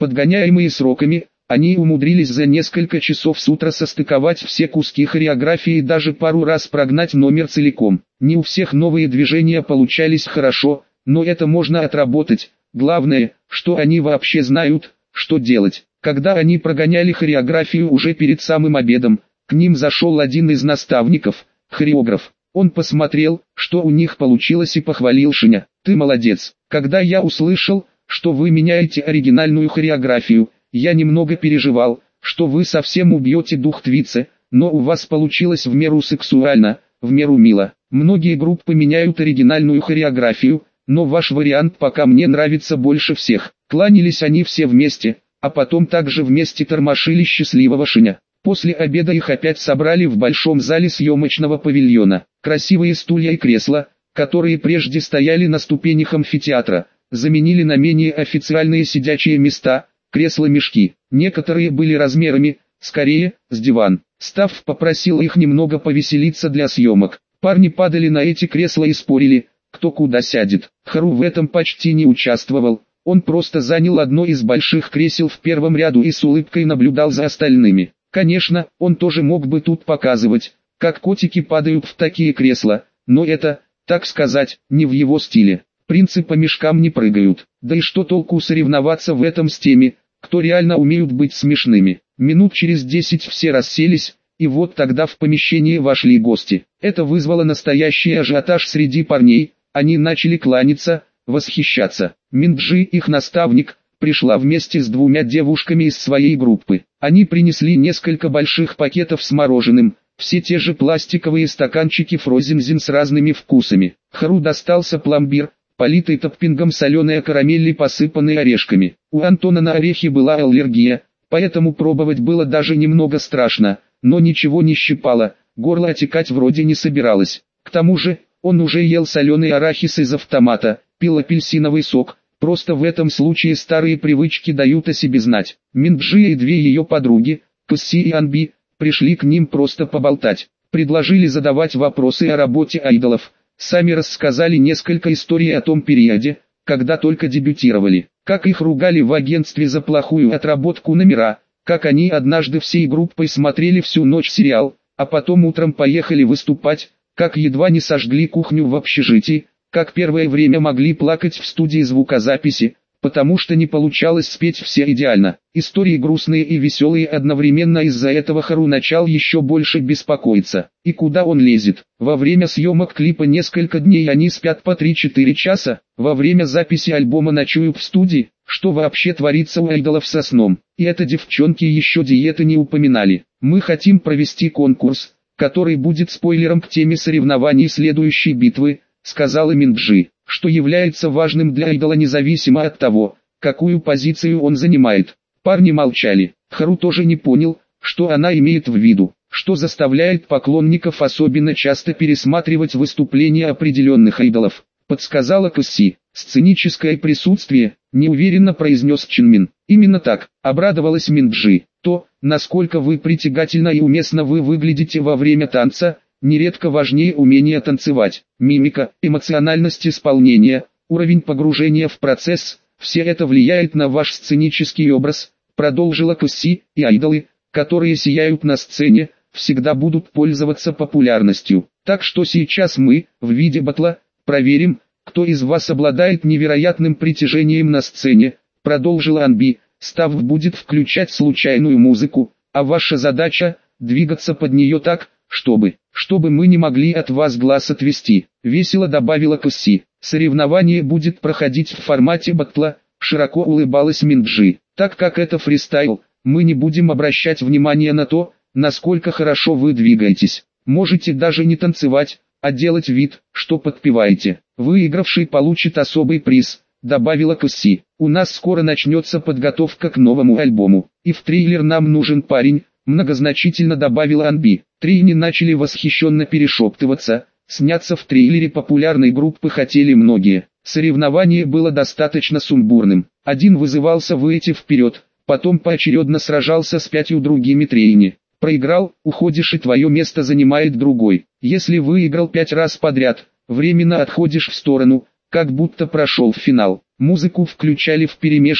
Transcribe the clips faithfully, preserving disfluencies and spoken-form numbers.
Подгоняемые сроками, они умудрились за несколько часов с утра состыковать все куски хореографии и даже пару раз прогнать номер целиком. Не у всех новые движения получались хорошо, но это можно отработать. Главное, что они вообще знают, что делать. Когда они прогоняли хореографию уже перед самым обедом, к ним зашел один из наставников, хореограф. Он посмотрел, что у них получилось, и похвалил Шиня. «Ты молодец. Когда я услышал, что вы меняете оригинальную хореографию, я немного переживал, что вы совсем убьете дух Твице, но у вас получилось в меру сексуально, в меру мило. Многие группы меняют оригинальную хореографию, но ваш вариант пока мне нравится больше всех». Кланялись они все вместе, а потом также вместе тормошили счастливого Шиня. После обеда их опять собрали в большом зале съемочного павильона. Красивые стулья и кресла, которые прежде стояли на ступенях амфитеатра, заменили на менее официальные сидячие места, кресла-мешки. Некоторые были размерами, скорее, с диван. Став попросил их немного повеселиться для съемок. Парни падали на эти кресла и спорили, кто куда сядет. Хару в этом почти не участвовал. Он просто занял одно из больших кресел в первом ряду и с улыбкой наблюдал за остальными. Конечно, он тоже мог бы тут показывать, как котики падают в такие кресла, но это, так сказать, не в его стиле. Принцы по мешкам не прыгают. Да и что толку соревноваться в этом с теми, кто реально умеют быть смешными. Минут через десять все расселись, и вот тогда в помещение вошли гости. Это вызвало настоящий ажиотаж среди парней, они начали кланяться, восхищаться. Минджи, их наставник, пришла вместе с двумя девушками из своей группы. Они принесли несколько больших пакетов с мороженым, все те же пластиковые стаканчики фрозензин с разными вкусами. Хару достался пломбир, политый топпингом соленая карамель и посыпанный орешками. У Антона на орехи была аллергия, поэтому пробовать было даже немного страшно, но ничего не щипало, горло отекать вроде не собиралось. К тому же, он уже ел соленый арахис из автомата, пил апельсиновый сок. Просто в этом случае старые привычки дают о себе знать. Минджи и две ее подруги, Касси и Анби, пришли к ним просто поболтать. Предложили задавать вопросы о работе айдолов. Сами рассказали несколько историй о том периоде, когда только дебютировали. Как их ругали в агентстве за плохую отработку номера. Как они однажды всей группой смотрели всю ночь сериал, а потом утром поехали выступать. Как едва не сожгли кухню в общежитии. Как первое время могли плакать в студии звукозаписи, потому что не получалось спеть все идеально. Истории грустные и веселые одновременно, из-за этого Хару начал еще больше беспокоиться. И куда он лезет? Во время съемок клипа несколько дней они спят по три-четыре часа, во время записи альбома ночуют в студии. Что вообще творится у айдолов со сном? И это девчонки еще диеты не упоминали. Мы хотим провести конкурс, который будет спойлером к теме соревнований следующей битвы, сказала Минджи, что является важным для айдола независимо от того, какую позицию он занимает. Парни молчали. Хару тоже не понял, что она имеет в виду, что заставляет поклонников особенно часто пересматривать выступления определенных айдолов. Подсказала Касси. Сценическое присутствие, неуверенно произнес Чинмин. Именно так, обрадовалась Минджи. То, насколько вы притягательно и уместно вы выглядите во время танца, нередко важнее умения танцевать. Мимика, эмоциональность исполнения, уровень погружения в процесс, все это влияет на ваш сценический образ, продолжила Касси, и айдолы, которые сияют на сцене, всегда будут пользоваться популярностью. Так что сейчас мы, в виде батла, проверим, кто из вас обладает невероятным притяжением на сцене, продолжила Анби. Став будет включать случайную музыку, а ваша задача – двигаться под нее так, чтобы, чтобы мы не могли от вас глаз отвести, весело добавила Касси. Соревнование будет проходить в формате батла, широко улыбалась Минджи. Так как это фристайл, мы не будем обращать внимание на то, насколько хорошо вы двигаетесь. Можете даже не танцевать, а делать вид, что подпеваете. Выигравший получит особый приз, добавила Касси. У нас скоро начнется подготовка к новому альбому, и в трейлер нам нужен парень, многозначительно добавила Анби. Трейни начали восхищенно перешептываться, сняться в трейлере популярной группы хотели многие. Соревнование было достаточно сумбурным. Один вызывался выйти вперед, потом поочередно сражался с пятью другими Трейни. Проиграл, уходишь и твое место занимает другой. Если выиграл пять раз подряд, временно отходишь в сторону, как будто прошел в финал. Музыку включали вперемешку,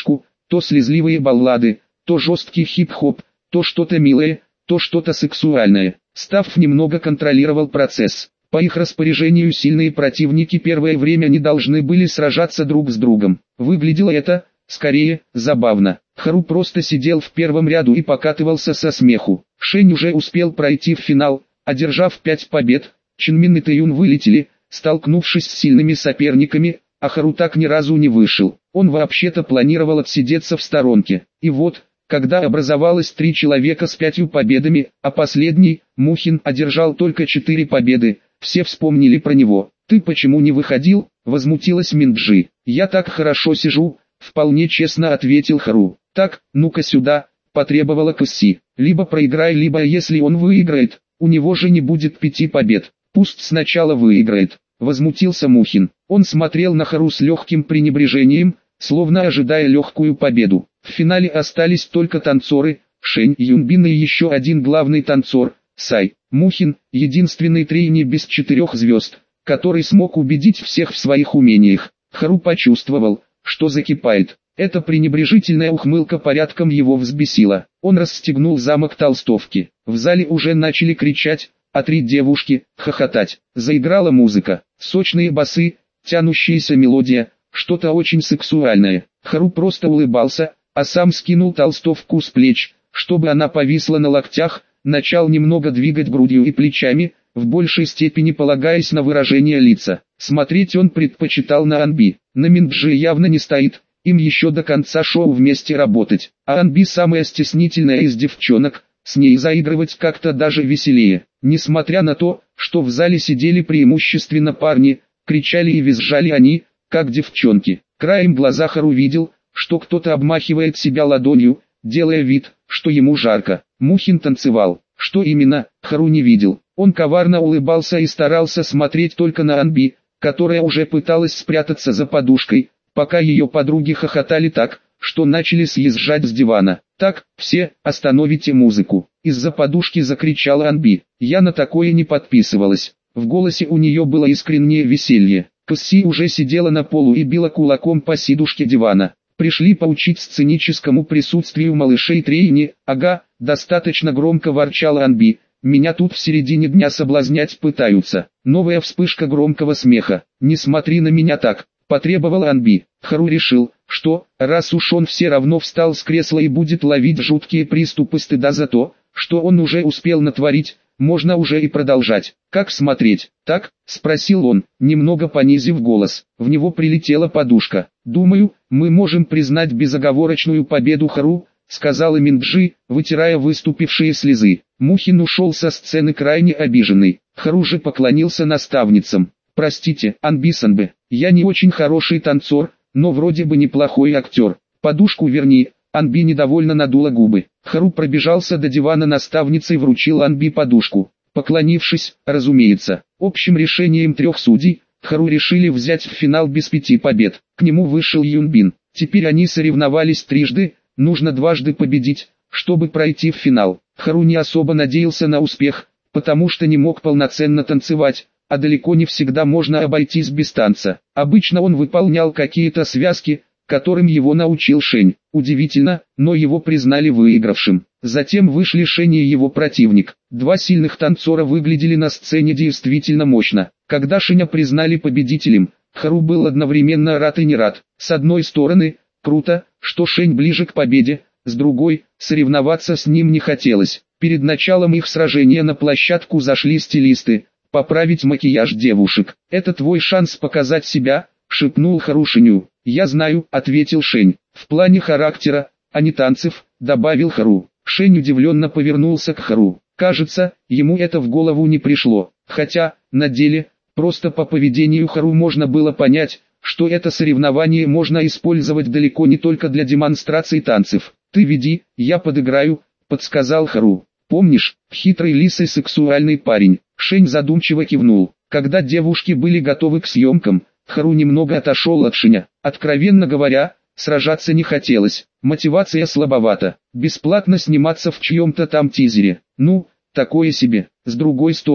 то слезливые баллады, то жесткий хип-хоп, то что-то милое, то что-то сексуальное. Стафф немного контролировал процесс. По их распоряжению сильные противники первое время не должны были сражаться друг с другом. Выглядело это, скорее, забавно. Хару просто сидел в первом ряду и покатывался со смеху. Шень уже успел пройти в финал, одержав пять побед. Чинмин и Тэюн вылетели, столкнувшись с сильными соперниками, а Хару так ни разу не вышел. Он вообще-то планировал отсидеться в сторонке. И вот, когда образовалось три человека с пятью победами, а последний, Мухин, одержал только четыре победы, все вспомнили про него. «Ты почему не выходил?» – возмутилась Минджи. «Я так хорошо сижу», – вполне честно ответил Хару. «Так, ну-ка сюда», – потребовала Касси. «Либо проиграй, либо если он выиграет, у него же не будет пяти побед. Пусть сначала выиграет», – возмутился Мухин. Он смотрел на Хару с легким пренебрежением, словно ожидая легкую победу. В финале остались только танцоры, Шень, Юнбин и еще один главный танцор, Сай. Мухин, единственный трейни без четырех звезд, который смог убедить всех в своих умениях. Хару почувствовал, что закипает. Эта пренебрежительная ухмылка порядком его взбесила. Он расстегнул замок толстовки. В зале уже начали кричать, а три девушки хохотать. Заиграла музыка, сочные басы, тянущаяся мелодия, что-то очень сексуальное. Хару просто улыбался, а сам скинул толстовку с плеч, чтобы она повисла на локтях, начал немного двигать грудью и плечами, в большей степени полагаясь на выражение лица. Смотреть он предпочитал на Анби. На Минджи явно не стоит, им еще до конца шоу вместе работать. А Анби самая стеснительная из девчонок, с ней заигрывать как-то даже веселее. Несмотря на то, что в зале сидели преимущественно парни, кричали и визжали они, как девчонки. Краем глаза Хару видел, что кто-то обмахивает себя ладонью, делая вид, что ему жарко. Мухин танцевал. Что именно, Хару не видел. Он коварно улыбался и старался смотреть только на Анби, которая уже пыталась спрятаться за подушкой, пока ее подруги хохотали так, что начали съезжать с дивана. «Так, все, остановите музыку!» Из-за подушки закричала Анби. Я на такое не подписывалась. В голосе у нее было искреннее веселье. Касси уже сидела на полу и била кулаком по сидушке дивана. Пришли поучить сценическому присутствию малышей трейни. Ага, достаточно громко ворчала Анби. Меня тут в середине дня соблазнять пытаются. Новая вспышка громкого смеха. Не смотри на меня так, потребовал Анби. Хару решил, что, раз уж он все равно встал с кресла и будет ловить жуткие приступы стыда за то, что он уже успел натворить, можно уже и продолжать. «Как смотреть?» «Так?» – спросил он, немного понизив голос. В него прилетела подушка. «Думаю, мы можем признать безоговорочную победу Хару», – сказала Минджи, вытирая выступившие слезы. Мухин ушел со сцены крайне обиженный. Хару же поклонился наставницам. «Простите, Анби-санбе, я не очень хороший танцор, но вроде бы неплохой актер. Подушку верни». Анби недовольно надула губы. Хару пробежался до дивана наставницы и вручил Анби подушку. Поклонившись, разумеется, общим решением трех судей, Хару решили взять в финал без пяти побед. К нему вышел Юнбин. Теперь они соревновались трижды, нужно дважды победить, чтобы пройти в финал. Хару не особо надеялся на успех, потому что не мог полноценно танцевать, а далеко не всегда можно обойтись без танца. Обычно он выполнял какие-то связки, которым его научил Шень. Удивительно, но его признали выигравшим. Затем вышли Шень и его противник. Два сильных танцора выглядели на сцене действительно мощно. Когда Шеня признали победителем, Хару был одновременно рад и не рад. С одной стороны, круто, что Шень ближе к победе, с другой, соревноваться с ним не хотелось. Перед началом их сражения на площадку зашли стилисты, поправить макияж девушек. «Это твой шанс показать себя», — шепнул Хару Шеню. «Я знаю», — ответил Шень. «В плане характера, а не танцев», — добавил Хару. Шень удивленно повернулся к Хару. Кажется, ему это в голову не пришло. Хотя, на деле, просто по поведению Хару можно было понять, что это соревнование можно использовать далеко не только для демонстрации танцев. «Ты веди, я подыграю», — подсказал Хару. «Помнишь, хитрый лисый сексуальный парень?» Шень задумчиво кивнул. Когда девушки были готовы к съемкам, Хару немного отошел от Шеня. Откровенно говоря, сражаться не хотелось. Мотивация слабовата. Бесплатно сниматься в чьем-то там тизере. Ну, такое себе. С другой стороны,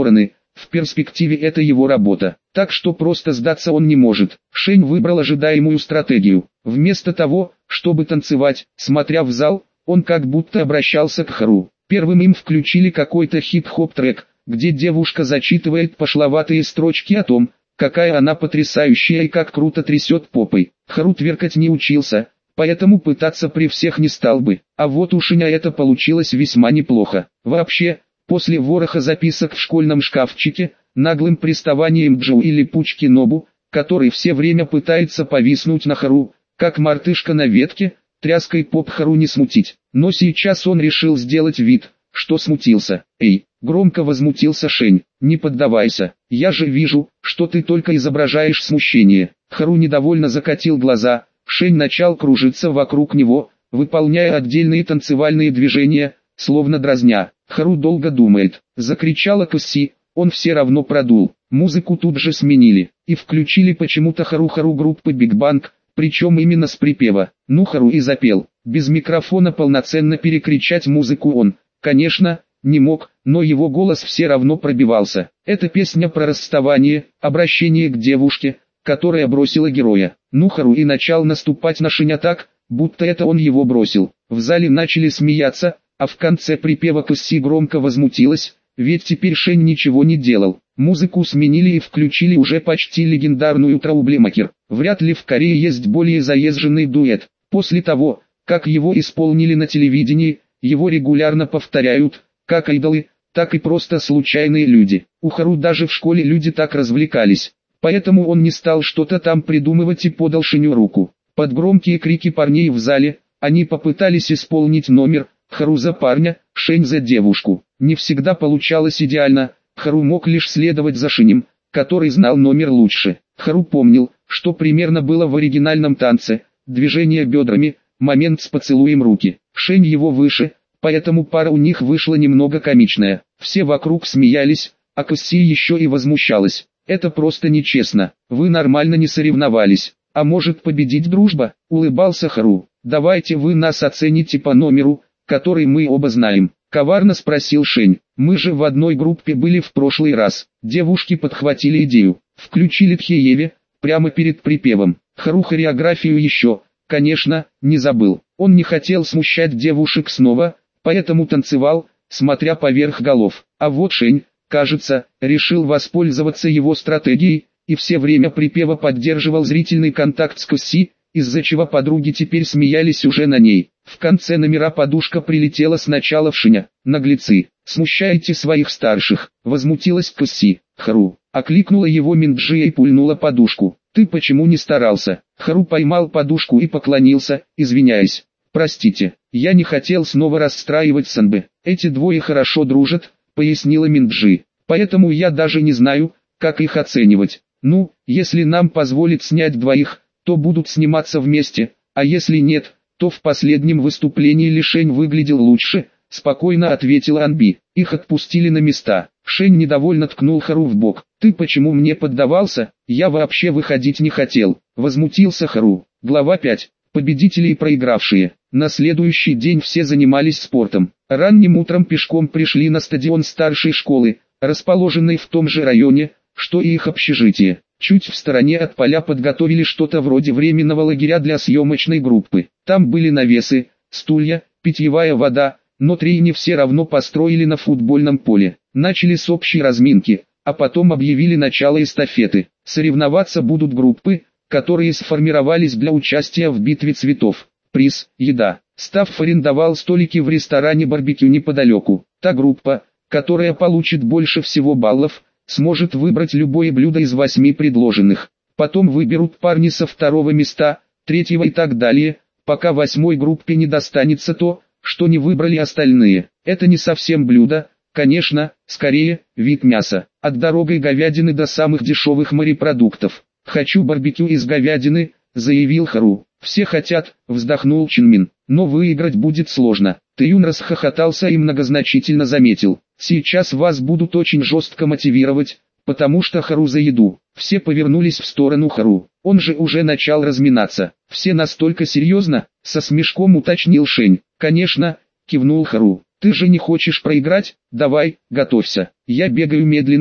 в перспективе это его работа. Так что просто сдаться он не может. Шень выбрал ожидаемую стратегию. Вместо того, чтобы танцевать, смотря в зал, он как будто обращался к Хару. Первым им включили какой-то хип-хоп трек, где девушка зачитывает пошловатые строчки о том, какая она потрясающая и как круто трясет попой. Хару тверкать не учился, поэтому пытаться при всех не стал бы. А вот у Шеня это получилось весьма неплохо. Вообще, после вороха записок в школьном шкафчике, наглым приставанием Джоу или Пучки Нобу, который все время пытается повиснуть на Хару, как мартышка на ветке, тряской поп Хару не смутить. Но сейчас он решил сделать вид, что смутился. «Эй!» — громко возмутился Шень. «Не поддавайся, я же вижу, что ты только изображаешь смущение». Хару недовольно закатил глаза. Шень начал кружиться вокруг него, выполняя отдельные танцевальные движения, словно дразня. Хару долго думает. Закричала Кэсси, он все равно продул. Музыку тут же сменили, и включили почему-то Хару-Хару группы Биг Банг, причем именно с припева. Ну Хару и запел. Без микрофона полноценно перекричать музыку он, конечно, не мог, но его голос все равно пробивался. Это песня про расставание, обращение к девушке, которая бросила героя. Ну Хару и начал наступать на Шеня так, будто это он его бросил. В зале начали смеяться, а в конце припева Кэсси громко возмутилась, ведь теперь Шень ничего не делал. Музыку сменили и включили уже почти легендарную Траублемакер. Вряд ли в Корее есть более заезженный дуэт. После того, как его исполнили на телевидении, его регулярно повторяют, как идолы, так и просто случайные люди. У Хару даже в школе люди так развлекались. Поэтому он не стал что-то там придумывать и подал Шеню руку. Под громкие крики парней в зале, они попытались исполнить номер «Хару за парня, Шень за девушку». Не всегда получалось идеально, Хару мог лишь следовать за Шенем, который знал номер лучше. Хару помнил, что примерно было в оригинальном танце, движение бедрами, момент с поцелуем руки. Шень его выше, поэтому пара у них вышла немного комичная. Все вокруг смеялись, а Кэсси еще и возмущалась. Это просто нечестно, вы нормально не соревновались. А может победить дружба? Улыбался Хару. Давайте вы нас оцените по номеру, который мы оба знаем. Коварно спросил Шень. Мы же в одной группе были в прошлый раз. Девушки подхватили идею. Включили Тхееве, прямо перед припевом. Хару хореографию еще, конечно, не забыл. Он не хотел смущать девушек снова, поэтому танцевал, смотря поверх голов. А вот Шень, кажется, решил воспользоваться его стратегией, и все время припева поддерживал зрительный контакт с Кэсси, из-за чего подруги теперь смеялись уже на ней. В конце номера подушка прилетела сначала в Шеня. Наглецы, смущаете своих старших, возмутилась Кэсси. Хару, окликнула его Минджи и пульнула подушку. Ты почему не старался? Хару поймал подушку и поклонился, извиняясь. Простите, я не хотел снова расстраивать Санбэ. Эти двое хорошо дружат, пояснила Минджи. Поэтому я даже не знаю, как их оценивать. Ну, если нам позволят снять двоих, то будут сниматься вместе, а если нет, то в последнем выступлении ли Шень выглядел лучше, спокойно ответила Анби. Их отпустили на места. Шень недовольно ткнул Хару в бок. Ты почему мне поддавался? Я вообще выходить не хотел. Возмутился Хару. Глава пять. Победители и проигравшие. На следующий день все занимались спортом. Ранним утром пешком пришли на стадион старшей школы, расположенный в том же районе, что и их общежитие. Чуть в стороне от поля подготовили что-то вроде временного лагеря для съемочной группы. Там были навесы, стулья, питьевая вода, но трени все равно построили на футбольном поле. Начали с общей разминки, а потом объявили начало эстафеты. Соревноваться будут группы, которые сформировались для участия в битве цветов. Приз – еда. Стафф арендовал столики в ресторане барбекю неподалеку. Та группа, которая получит больше всего баллов, сможет выбрать любое блюдо из восьми предложенных. Потом выберут парни со второго места, третьего и так далее, пока восьмой группе не достанется то, что не выбрали остальные. Это не совсем блюдо, конечно, скорее, вид мяса. От дорогой говядины до самых дешевых морепродуктов. «Хочу барбекю из говядины», — заявил Хару. «Все хотят», — вздохнул Чинмин. «Но выиграть будет сложно». Тэюн расхохотался и многозначительно заметил. «Сейчас вас будут очень жестко мотивировать, потому что Хару за еду». Все повернулись в сторону Хару. Он же уже начал разминаться. «Все настолько серьезно?» — со смешком уточнил Шень. «Конечно», — кивнул Хару. «Ты же не хочешь проиграть? Давай, готовься». «Я бегаю медленно»,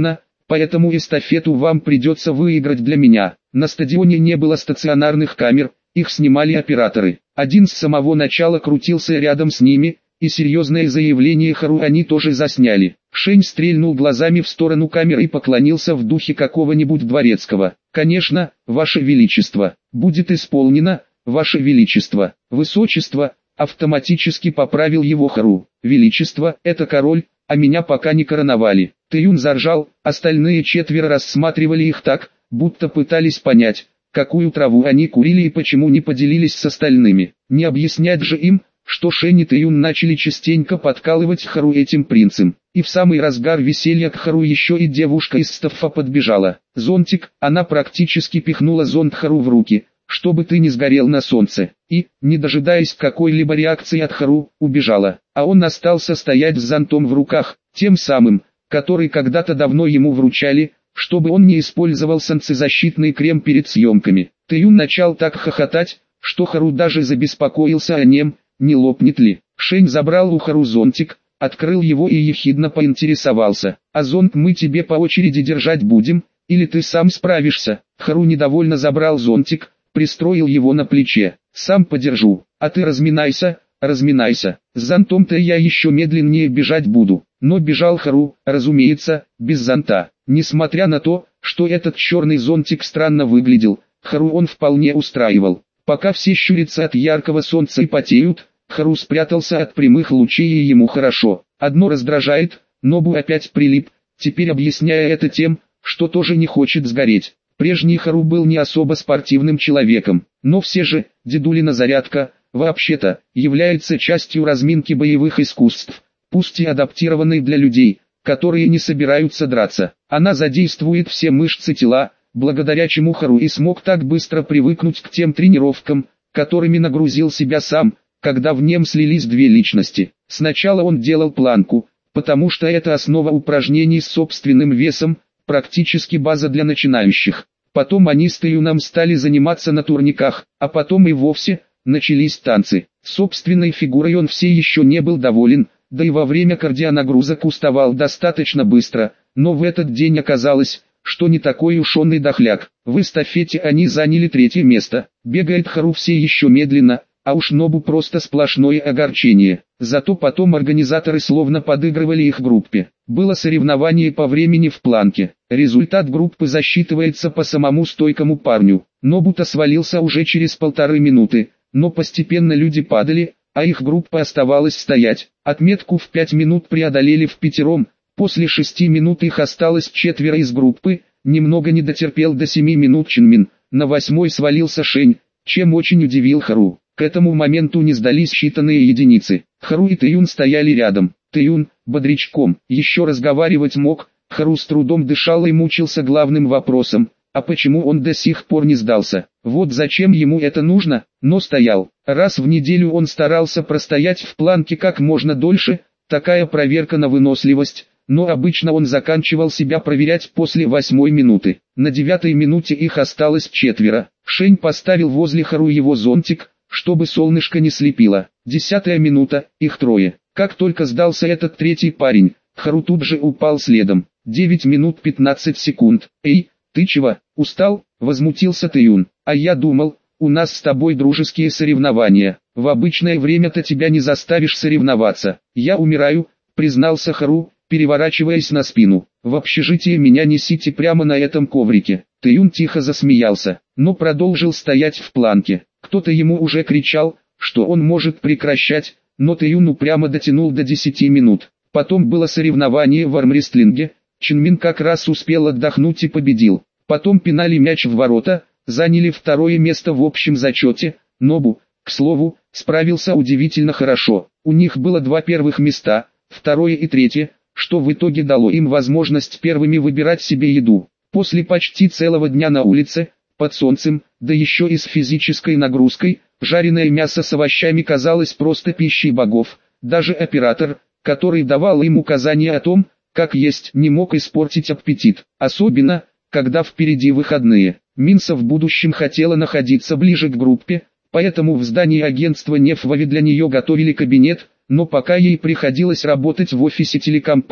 поэтому эстафету вам придется выиграть для меня. На стадионе не было стационарных камер, их снимали операторы. Один с самого начала крутился рядом с ними, и серьезное заявление Хару они тоже засняли. Шень стрельнул глазами в сторону камеры и поклонился в духе какого-нибудь дворецкого. «Конечно, Ваше Величество, будет исполнено, Ваше Величество, Высочество», автоматически поправил его Хару. «Величество, это король, а меня пока не короновали». Тэюн заржал, остальные четверо рассматривали их так, будто пытались понять, какую траву они курили и почему не поделились с остальными. Не объяснять же им, что Шень и Тэюн начали частенько подкалывать Хару этим принцем. И в самый разгар веселья к Хару еще и девушка из стаффа подбежала. «Зонтик», она практически пихнула зонт Хару в руки, «чтобы ты не сгорел на солнце», и, не дожидаясь какой-либо реакции от Хару, убежала. А он остался стоять с зонтом в руках, тем самым, который когда-то давно ему вручали, чтобы он не использовал солнцезащитный крем перед съемками. Тэюн начал так хохотать, что Хару даже забеспокоился о нем, не лопнет ли. Шень забрал у Хару зонтик, открыл его и ехидно поинтересовался: «А зонт мы тебе по очереди держать будем, или ты сам справишься?» Хару недовольно забрал зонтик, пристроил его на плече. «Сам подержу, а ты разминайся, разминайся. С зонтом-то я еще медленнее бежать буду». Но бежал Хару, разумеется, без зонта. Несмотря на то, что этот черный зонтик странно выглядел, Хару он вполне устраивал. Пока все щурятся от яркого солнца и потеют, Хару спрятался от прямых лучей и ему хорошо. Одно раздражает, Нобу опять прилип, теперь объясняя это тем, что тоже не хочет сгореть. Прежний Хару был не особо спортивным человеком, но все же, дедулина зарядка, вообще-то, является частью разминки боевых искусств, пусть и адаптированной для людей, которые не собираются драться. Она задействует все мышцы тела, благодаря чему Хару и смог так быстро привыкнуть к тем тренировкам, которыми нагрузил себя сам, когда в нем слились две личности. Сначала он делал планку, потому что это основа упражнений с собственным весом, практически база для начинающих. Потом они с Тэюном стали заниматься на турниках, а потом и вовсе начались танцы. Собственной фигурой он все еще не был доволен, да и во время кардионагрузок уставал достаточно быстро, но в этот день оказалось, что не такой уж он и дохляк. В эстафете они заняли третье место. Бегает Хару все еще медленно, а уж Нобу просто сплошное огорчение. Зато потом организаторы словно подыгрывали их группе. Было соревнование по времени в планке. Результат группы засчитывается по самому стойкому парню. Нобу-то свалился уже через полторы минуты, но постепенно люди падали, а их группа оставалась стоять. Отметку в пять минут преодолели впятером, после шести минут их осталось четверо из группы, немного не дотерпел до семи минут Чинмин, на восьмой свалился Шень, чем очень удивил Хару. К этому моменту не сдались считанные единицы. Хару и Тэюн стояли рядом. Тэюн, бодрячком, еще разговаривать мог, Хару с трудом дышал и мучился главным вопросом: а почему он до сих пор не сдался? Вот зачем ему это нужно, но стоял. Раз в неделю он старался простоять в планке как можно дольше, такая проверка на выносливость, но обычно он заканчивал себя проверять после восьмой минуты. На девятой минуте их осталось четверо. Шень поставил возле Хару его зонтик, чтобы солнышко не слепило. Десятая минута, их трое. Как только сдался этот третий парень, Хару тут же упал следом. девять минут пятнадцать секунд. «Эй, ты чего, устал?» — возмутился Тэюн. «А я думал, у нас с тобой дружеские соревнования. В обычное время-то тебя не заставишь соревноваться». «Я умираю», — признался Хару, переворачиваясь на спину. «В общежитие меня несите прямо на этом коврике». Тэюн тихо засмеялся, но продолжил стоять в планке. Кто-то ему уже кричал, что он может прекращать, но Тэюн упрямо дотянул до десяти минут. Потом было соревнование в армрестлинге, Чинмин как раз успел отдохнуть и победил. Потом пинали мяч в ворота, заняли второе место в общем зачете. Нобу, к слову, справился удивительно хорошо. У них было два первых места, второе и третье, что в итоге дало им возможность первыми выбирать себе еду. После почти целого дня на улице, под солнцем, да еще и с физической нагрузкой, жареное мясо с овощами казалось просто пищей богов. Даже оператор, который давал им указания о том, как есть, не мог испортить аппетит. Особенно, когда впереди выходные. Минса в будущем хотела находиться ближе к группе, поэтому в здании агентства Нефвави для нее готовили кабинет, но пока ей приходилось работать в офисе телекомпании.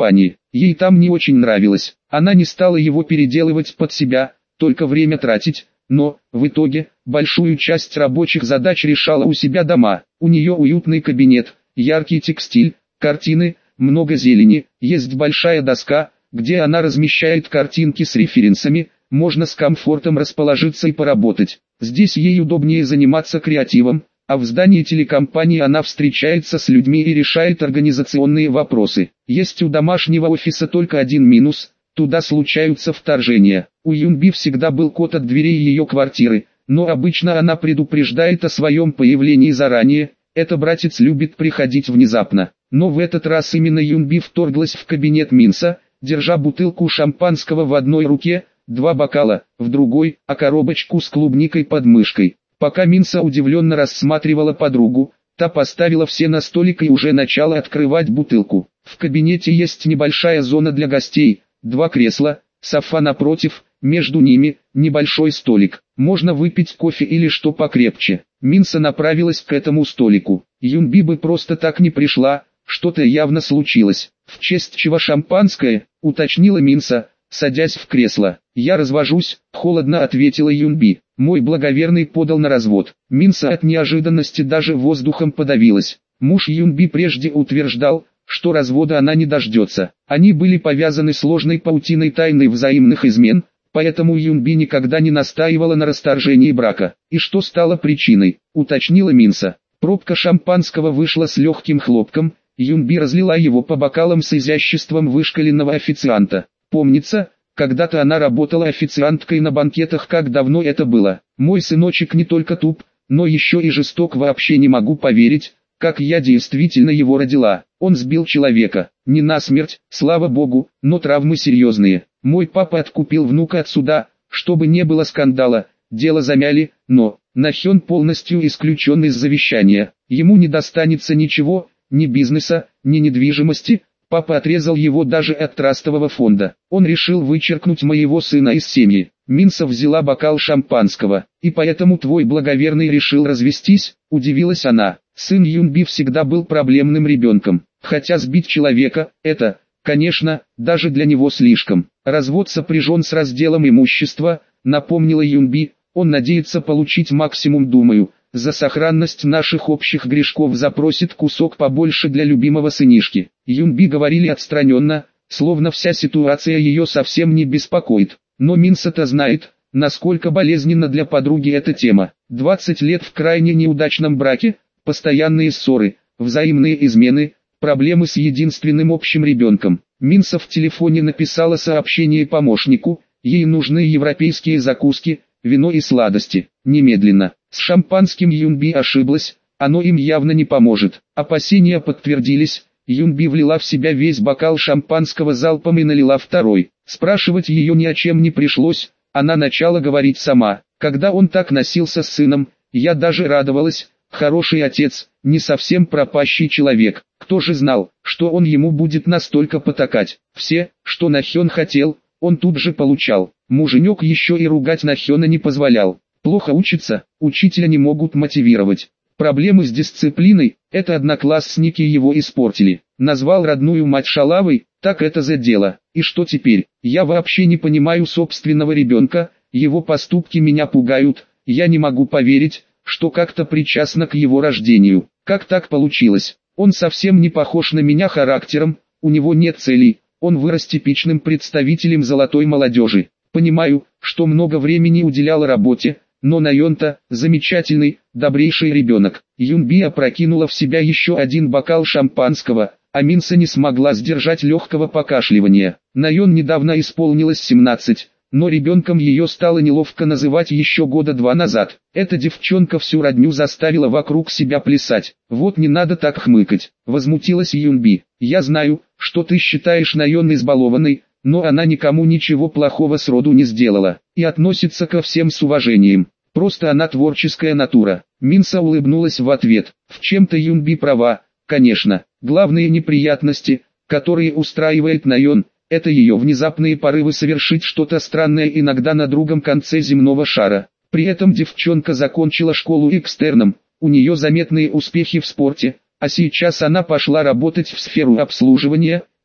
Ей там не очень нравилось. Она не стала его переделывать под себя, только время тратить, но, в итоге, большую часть рабочих задач решала у себя дома. У нее уютный кабинет, яркий текстиль, картины, много зелени, есть большая доска, где она размещает картинки с референсами, можно с комфортом расположиться и поработать. Здесь ей удобнее заниматься креативом, а в здании телекомпании она встречается с людьми и решает организационные вопросы. Есть у домашнего офиса только один минус – туда случаются вторжения. У Юнби всегда был код от дверей ее квартиры, но обычно она предупреждает о своем появлении заранее, это братец любит приходить внезапно. Но в этот раз именно Юнби вторглась в кабинет Минса, держа бутылку шампанского в одной руке, два бокала, в другой, а коробочку с клубникой под мышкой. Пока Минса удивленно рассматривала подругу, та поставила все на столик и уже начала открывать бутылку. В кабинете есть небольшая зона для гостей, два кресла, софа напротив, между ними небольшой столик. Можно выпить кофе или что покрепче. Минса направилась к этому столику. Юнби бы просто так не пришла, что-то явно случилось. В честь чего шампанское, уточнила Минса, садясь в кресло. «Я развожусь», — холодно ответила Юнби. «Мой благоверный подал на развод». Минса от неожиданности даже воздухом подавилась. Муж Юнби прежде утверждал, что развода она не дождется. Они были повязаны сложной паутиной тайны взаимных измен, поэтому Юнби никогда не настаивала на расторжении брака. «И что стало причиной?» — уточнила Минса. Пробка шампанского вышла с легким хлопком, Юнби разлила его по бокалам с изяществом вышкаленного официанта. Помнится, когда-то она работала официанткой на банкетах, как давно это было. «Мой сыночек не только туп, но еще и жесток, вообще не могу поверить, как я действительно его родила. Он сбил человека, не насмерть, слава богу, но травмы серьезные. Мой папа откупил внука от суда, чтобы не было скандала, дело замяли, но Нахён полностью исключен из завещания. Ему не достанется ничего, ни бизнеса, ни недвижимости». Папа отрезал его даже от трастового фонда. Он решил вычеркнуть моего сына из семьи. Минса взяла бокал шампанского. «И поэтому твой благоверный решил развестись?» – удивилась она. Сын Юнби всегда был проблемным ребенком. Хотя сбить человека – это, конечно, даже для него слишком. Развод сопряжен с разделом имущества, напомнила Юнби. Он надеется получить максимум, думаю. За сохранность наших общих грешков запросит кусок побольше для любимого сынишки. Юнби говорили отстраненно, словно вся ситуация ее совсем не беспокоит. Но Минса-то знает, насколько болезненна для подруги эта тема. двадцать лет в крайне неудачном браке, постоянные ссоры, взаимные измены, проблемы с единственным общим ребенком. Минса в телефоне написала сообщение помощнику, ей нужны европейские закуски, вино и сладости, немедленно. С шампанским Юнби ошиблась, оно им явно не поможет. Опасения подтвердились, Юнби влила в себя весь бокал шампанского залпом и налила второй. Спрашивать ее ни о чем не пришлось, она начала говорить сама. Когда он так носился с сыном, я даже радовалась, хороший отец, не совсем пропащий человек. Кто же знал, что он ему будет настолько потакать. Все, что Нахён хотел, он тут же получал. Муженек еще и ругать Нахёна не позволял. Плохо учится, учителя не могут мотивировать. Проблемы с дисциплиной, это одноклассники его испортили. Назвал родную мать шалавой, так это за дело. И что теперь? Я вообще не понимаю собственного ребенка, его поступки меня пугают, я не могу поверить, что как-то причастна к его рождению. Как так получилось? Он совсем не похож на меня характером, у него нет целей, он вырос типичным представителем золотой молодежи. Понимаю, что много времени уделял работе, но Нахён-то замечательный, добрейший ребенок. Юнби опрокинула в себя еще один бокал шампанского, а Минса не смогла сдержать легкого покашливания. Нахён недавно исполнилось семнадцать, но ребенком ее стало неловко называть еще года два назад. Эта девчонка всю родню заставила вокруг себя плясать. «Вот не надо так хмыкать», — возмутилась Юнби. «Я знаю, что ты считаешь Нахён избалованной, но она никому ничего плохого сроду не сделала, и относится ко всем с уважением. Просто она творческая натура». Минса улыбнулась в ответ. В чем-то Юнби права, конечно. Главные неприятности, которые устраивает Нахён, это ее внезапные порывы совершить что-то странное иногда на другом конце земного шара. При этом девчонка закончила школу экстерном, у нее заметные успехи в спорте, а сейчас она пошла работать в сферу обслуживания,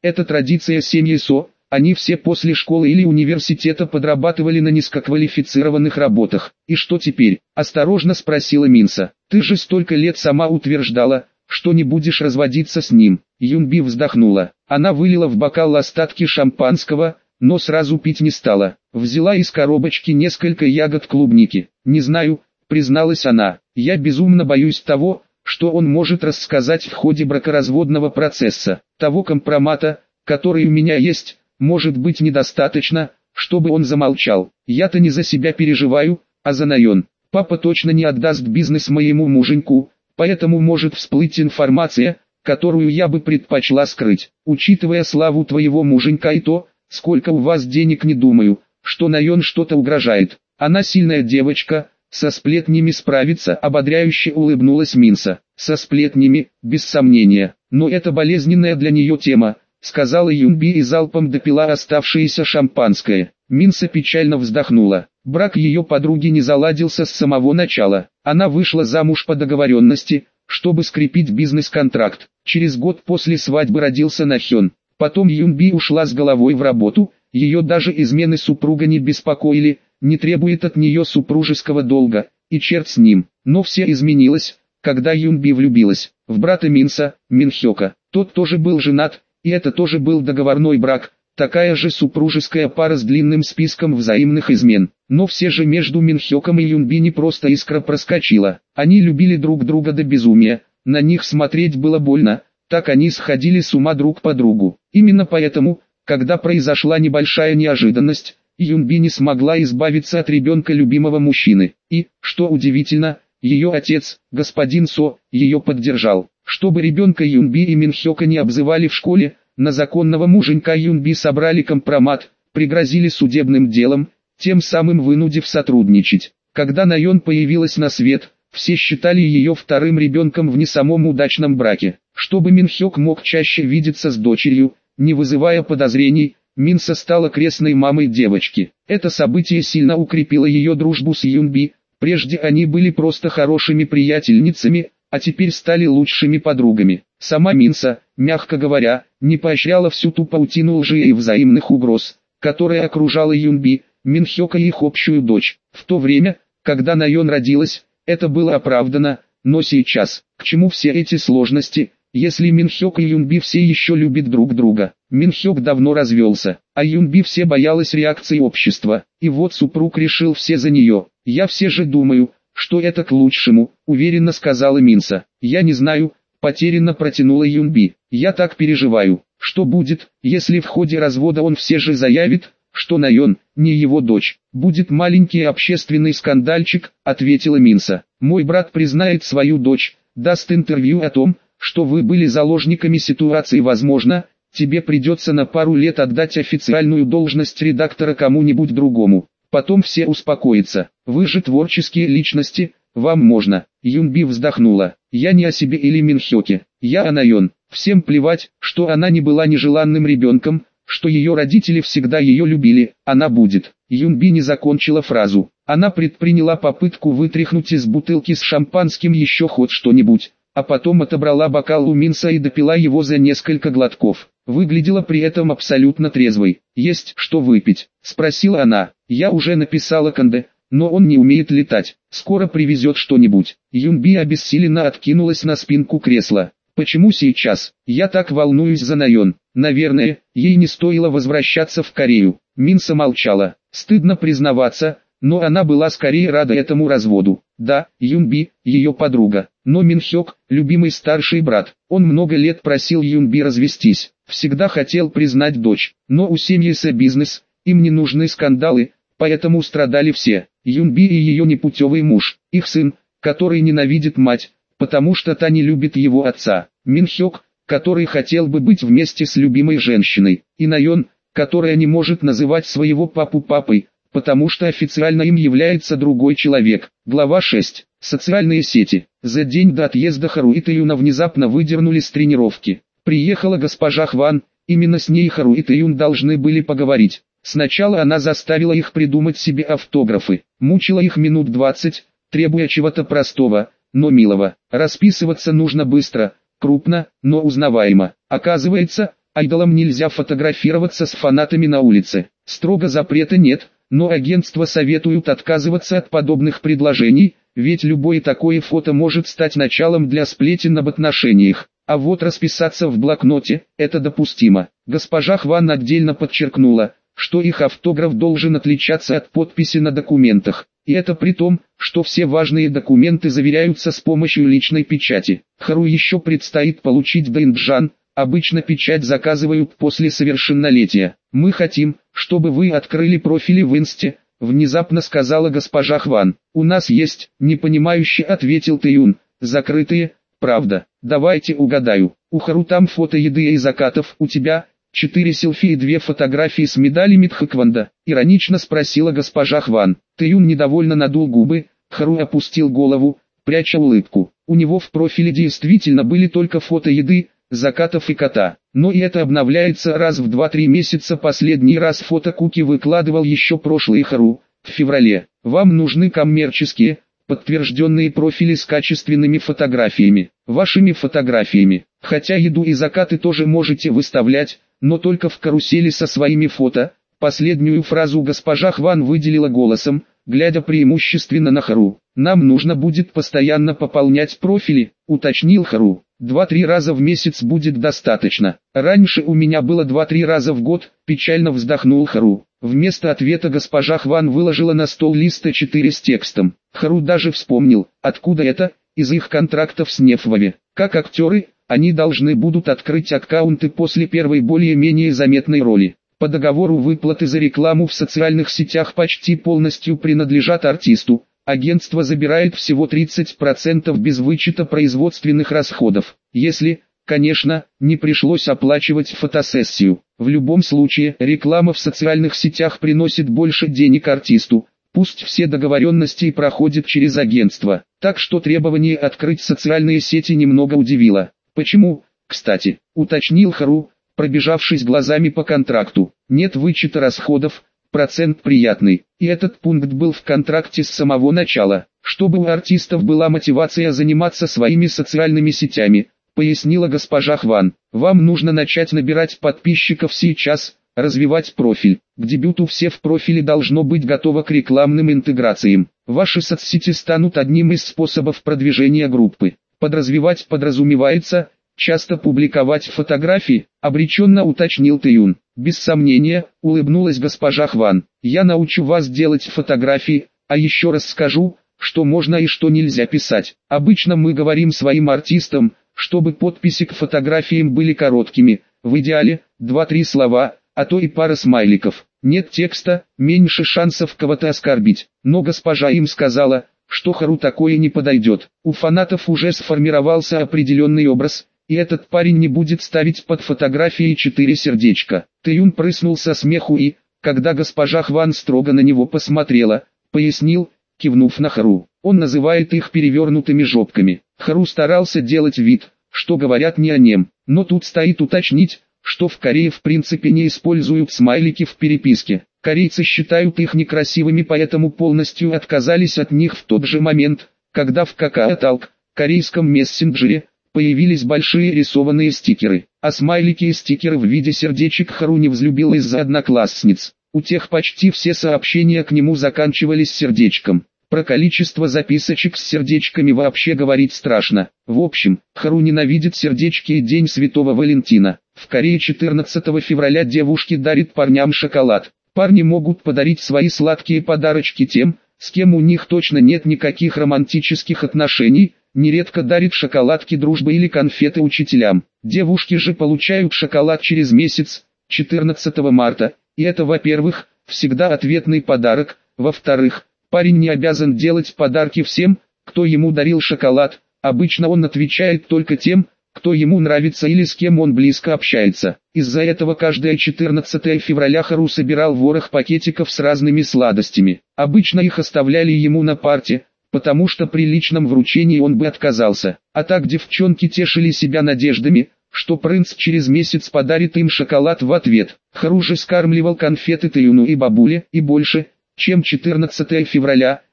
Это традиция семьи Со, они все после школы или университета подрабатывали на низкоквалифицированных работах. И что теперь? Осторожно спросила Минса. Ты же столько лет сама утверждала, что не будешь разводиться с ним. Юнби вздохнула. Она вылила в бокал остатки шампанского, но сразу пить не стала. Взяла из коробочки несколько ягод клубники. Не знаю, призналась она. Я безумно боюсь того, что он может рассказать в ходе бракоразводного процесса. Того компромата, который у меня есть, может быть недостаточно, чтобы он замолчал. Я-то не за себя переживаю, а за Найон. Папа точно не отдаст бизнес моему муженьку, поэтому может всплыть информация, которую я бы предпочла скрыть. Учитывая славу твоего муженька и то, сколько у вас денег, не думаю, что Найон что-то угрожает. Она сильная девочка, со сплетнями справится, ободряюще улыбнулась Минса. Со сплетнями, без сомнения, но это болезненная для нее тема, сказала Юнби и залпом допила оставшееся шампанское. Минса печально вздохнула. Брак ее подруги не заладился с самого начала. Она вышла замуж по договоренности, чтобы скрепить бизнес-контракт. Через год после свадьбы родился Нахён. Потом Юнби ушла с головой в работу, ее даже измены супруга не беспокоили, не требует от нее супружеского долга, и черт с ним. Но все изменилось, когда Юнби влюбилась в брата Минса, Минхёка. Тот тоже был женат, и это тоже был договорной брак, такая же супружеская пара с длинным списком взаимных измен. Но все же между Минхёком и Юнби не просто искра проскочила. Они любили друг друга до безумия, на них смотреть было больно, так они сходили с ума друг по другу. Именно поэтому, когда произошла небольшая неожиданность, Юнби не смогла избавиться от ребенка любимого мужчины. И, что удивительно, ее отец, господин Со, ее поддержал. Чтобы ребенка Юнби и Минхёка не обзывали в школе, на законного муженька Юнби собрали компромат, пригрозили судебным делом, тем самым вынудив сотрудничать. Когда Найон появилась на свет, все считали ее вторым ребенком в не самом удачном браке. Чтобы Минхёк мог чаще видеться с дочерью, не вызывая подозрений, Минса стала крестной мамой девочки. Это событие сильно укрепило ее дружбу с Юнби. Прежде они были просто хорошими приятельницами, а теперь стали лучшими подругами. Сама Минса, мягко говоря, не поощряла всю ту паутину лжи и взаимных угроз, которая окружала Юнби, Минхёка и их общую дочь. В то время, когда Найон родилась, это было оправдано, но сейчас, к чему все эти сложности, если Минхёк и Юнби все еще любят друг друга? Минхёк давно развелся, а Юнби все боялась реакции общества, и вот супруг решил все за нее. Я все же думаю, что это к лучшему, уверенно сказала Минса. Я не знаю, потерянно протянула Юнби. Я так переживаю, что будет, если в ходе развода он все же заявит, что Найон, не его дочь. Будет маленький общественный скандальчик, ответила Минса. Мой брат признает свою дочь, даст интервью о том, что вы были заложниками ситуации. Возможно, тебе придется на пару лет отдать официальную должность редактора кому-нибудь другому. Потом все успокоятся. Вы же творческие личности, вам можно. Юнби вздохнула. Я не о себе или Минхёке, я о Найон. Всем плевать, что она не была нежеланным ребенком, что ее родители всегда ее любили, она будет. Юнби не закончила фразу. Она предприняла попытку вытряхнуть из бутылки с шампанским еще хоть что-нибудь, а потом отобрала бокал у Минса и допила его за несколько глотков. Выглядела при этом абсолютно трезвой. «Есть что выпить?» – спросила она. «Я уже написала Канде, но он не умеет летать. Скоро привезет что-нибудь». Юнби обессиленно откинулась на спинку кресла. «Почему сейчас? Я так волнуюсь за Найон. Наверное, ей не стоило возвращаться в Корею». Минса молчала. Стыдно признаваться, но она была скорее рада этому разводу. Да, Юнби, ее подруга, но Минхёк, любимый старший брат. Он много лет просил Юнби развестись, всегда хотел признать дочь. Но у семьи Со бизнес, им не нужны скандалы, поэтому страдали все. Юнби и ее непутевый муж, их сын, который ненавидит мать, потому что та не любит его отца. Минхёк, который хотел бы быть вместе с любимой женщиной. И Найон, которая не может называть своего папу папой, потому что официально им является другой человек. Глава шесть. Социальные сети. За день до отъезда Харуи Тэюна внезапно выдернули с тренировки. Приехала госпожа Хван, именно с ней Харуи Тэюн должны были поговорить. Сначала она заставила их придумать себе автографы, мучила их минут двадцать, требуя чего-то простого, но милого. Расписываться нужно быстро, крупно, но узнаваемо. Оказывается, Айдолам нельзя фотографироваться с фанатами на улице. Строго запрета нет, но агентства советуют отказываться от подобных предложений, ведь любое такое фото может стать началом для сплетен об отношениях. А вот расписаться в блокноте – это допустимо. Госпожа Хван отдельно подчеркнула, что их автограф должен отличаться от подписи на документах. И это при том, что все важные документы заверяются с помощью личной печати. Хару еще предстоит получить дэнджан, обычно печать заказывают после совершеннолетия. «Мы хотим, чтобы вы открыли профили в Инсте», — внезапно сказала госпожа Хван. «У нас есть», — непонимающе ответил Тэйюн, — «закрытые, правда. Давайте угадаю. У Хару там фото еды и закатов, у тебя...» «Четыре селфи и две фотографии с медалями Тхэквондо», — иронично спросила госпожа Хван. Тэйюн недовольно надул губы, Хару опустил голову, пряча улыбку. У него в профиле действительно были только фото еды, закатов и кота. Но и это обновляется раз в два-три месяца. Последний раз фото Куки выкладывал еще прошлый Хару, в феврале. Вам нужны коммерческие, подтвержденные профили с качественными фотографиями, вашими фотографиями. Хотя еду и закаты тоже можете выставлять, но только в карусели со своими фото. Последнюю фразу госпожа Хван выделила голосом, глядя преимущественно на Хару. «Нам нужно будет постоянно пополнять профили», — уточнил Хару. «Два-три раза в месяц будет достаточно. Раньше у меня было два-три раза в год», — печально вздохнул Хару. Вместо ответа госпожа Хван выложила на стол лист а четыре с текстом. Хару даже вспомнил, откуда это, из их контрактов с Нефвави. Как актеры, они должны будут открыть аккаунты после первой более-менее заметной роли. По договору выплаты за рекламу в социальных сетях почти полностью принадлежат артисту. Агентство забирает всего тридцать процентов без вычета производственных расходов. Если, конечно, не пришлось оплачивать фотосессию. В любом случае, реклама в социальных сетях приносит больше денег артисту. Пусть все договоренности проходят через агентство. Так что требование открыть социальные сети немного удивило. «Почему, кстати?» — уточнил Хару, пробежавшись глазами по контракту. «Нет вычета расходов, процент приятный». И этот пункт был в контракте с самого начала. «Чтобы у артистов была мотивация заниматься своими социальными сетями», — пояснила госпожа Хван. «Вам нужно начать набирать подписчиков сейчас, развивать профиль. К дебюту все в профиле должно быть готово к рекламным интеграциям. Ваши соцсети станут одним из способов продвижения группы. Подразвивать подразумевается, часто публиковать фотографии», — обреченно уточнил Тэйюн. «Без сомнения», — улыбнулась госпожа Хван. «Я научу вас делать фотографии, а еще раз скажу, что можно и что нельзя писать. Обычно мы говорим своим артистам, чтобы подписи к фотографиям были короткими, в идеале два-три слова, а то и пара смайликов. Нет текста, меньше шансов кого-то оскорбить. Но госпожа им сказала, что Хару такое не подойдет. У фанатов уже сформировался определенный образ, и этот парень не будет ставить под фотографией четыре сердечка». Тэйюн прыснул со смеху и, когда госпожа Хван строго на него посмотрела, пояснил, кивнув на Хару. «Он называет их перевернутыми жопками». Хару старался делать вид, что говорят не о нем, но тут стоит уточнить, что в Корее в принципе не используют смайлики в переписке. Корейцы считают их некрасивыми, поэтому полностью отказались от них в тот же момент, когда в Какао-Талк, корейском мессенджере, появились большие рисованные стикеры. А смайлики и стикеры в виде сердечек Хару не взлюбил из-за одноклассниц. У тех почти все сообщения к нему заканчивались сердечком. Про количество записочек с сердечками вообще говорить страшно. В общем, Хару ненавидит сердечки и День Святого Валентина. В Корее четырнадцатого февраля девушки дарят парням шоколад. Парни могут подарить свои сладкие подарочки тем, с кем у них точно нет никаких романтических отношений, нередко дарят шоколадки дружбы или конфеты учителям. Девушки же получают шоколад через месяц, четырнадцатого марта, и это, во-первых, всегда ответный подарок, во-вторых, парень не обязан делать подарки всем, кто ему дарил шоколад, обычно он отвечает только тем, кто ему нравится или с кем он близко общается. Из-за этого каждое четырнадцатое февраля Хару собирал ворох пакетиков с разными сладостями. Обычно их оставляли ему на парте, потому что при личном вручении он бы отказался. А так девчонки тешили себя надеждами, что принц через месяц подарит им шоколад в ответ. Хару же скармливал конфеты Тэйюну и бабуле, и больше, чем четырнадцатое февраля,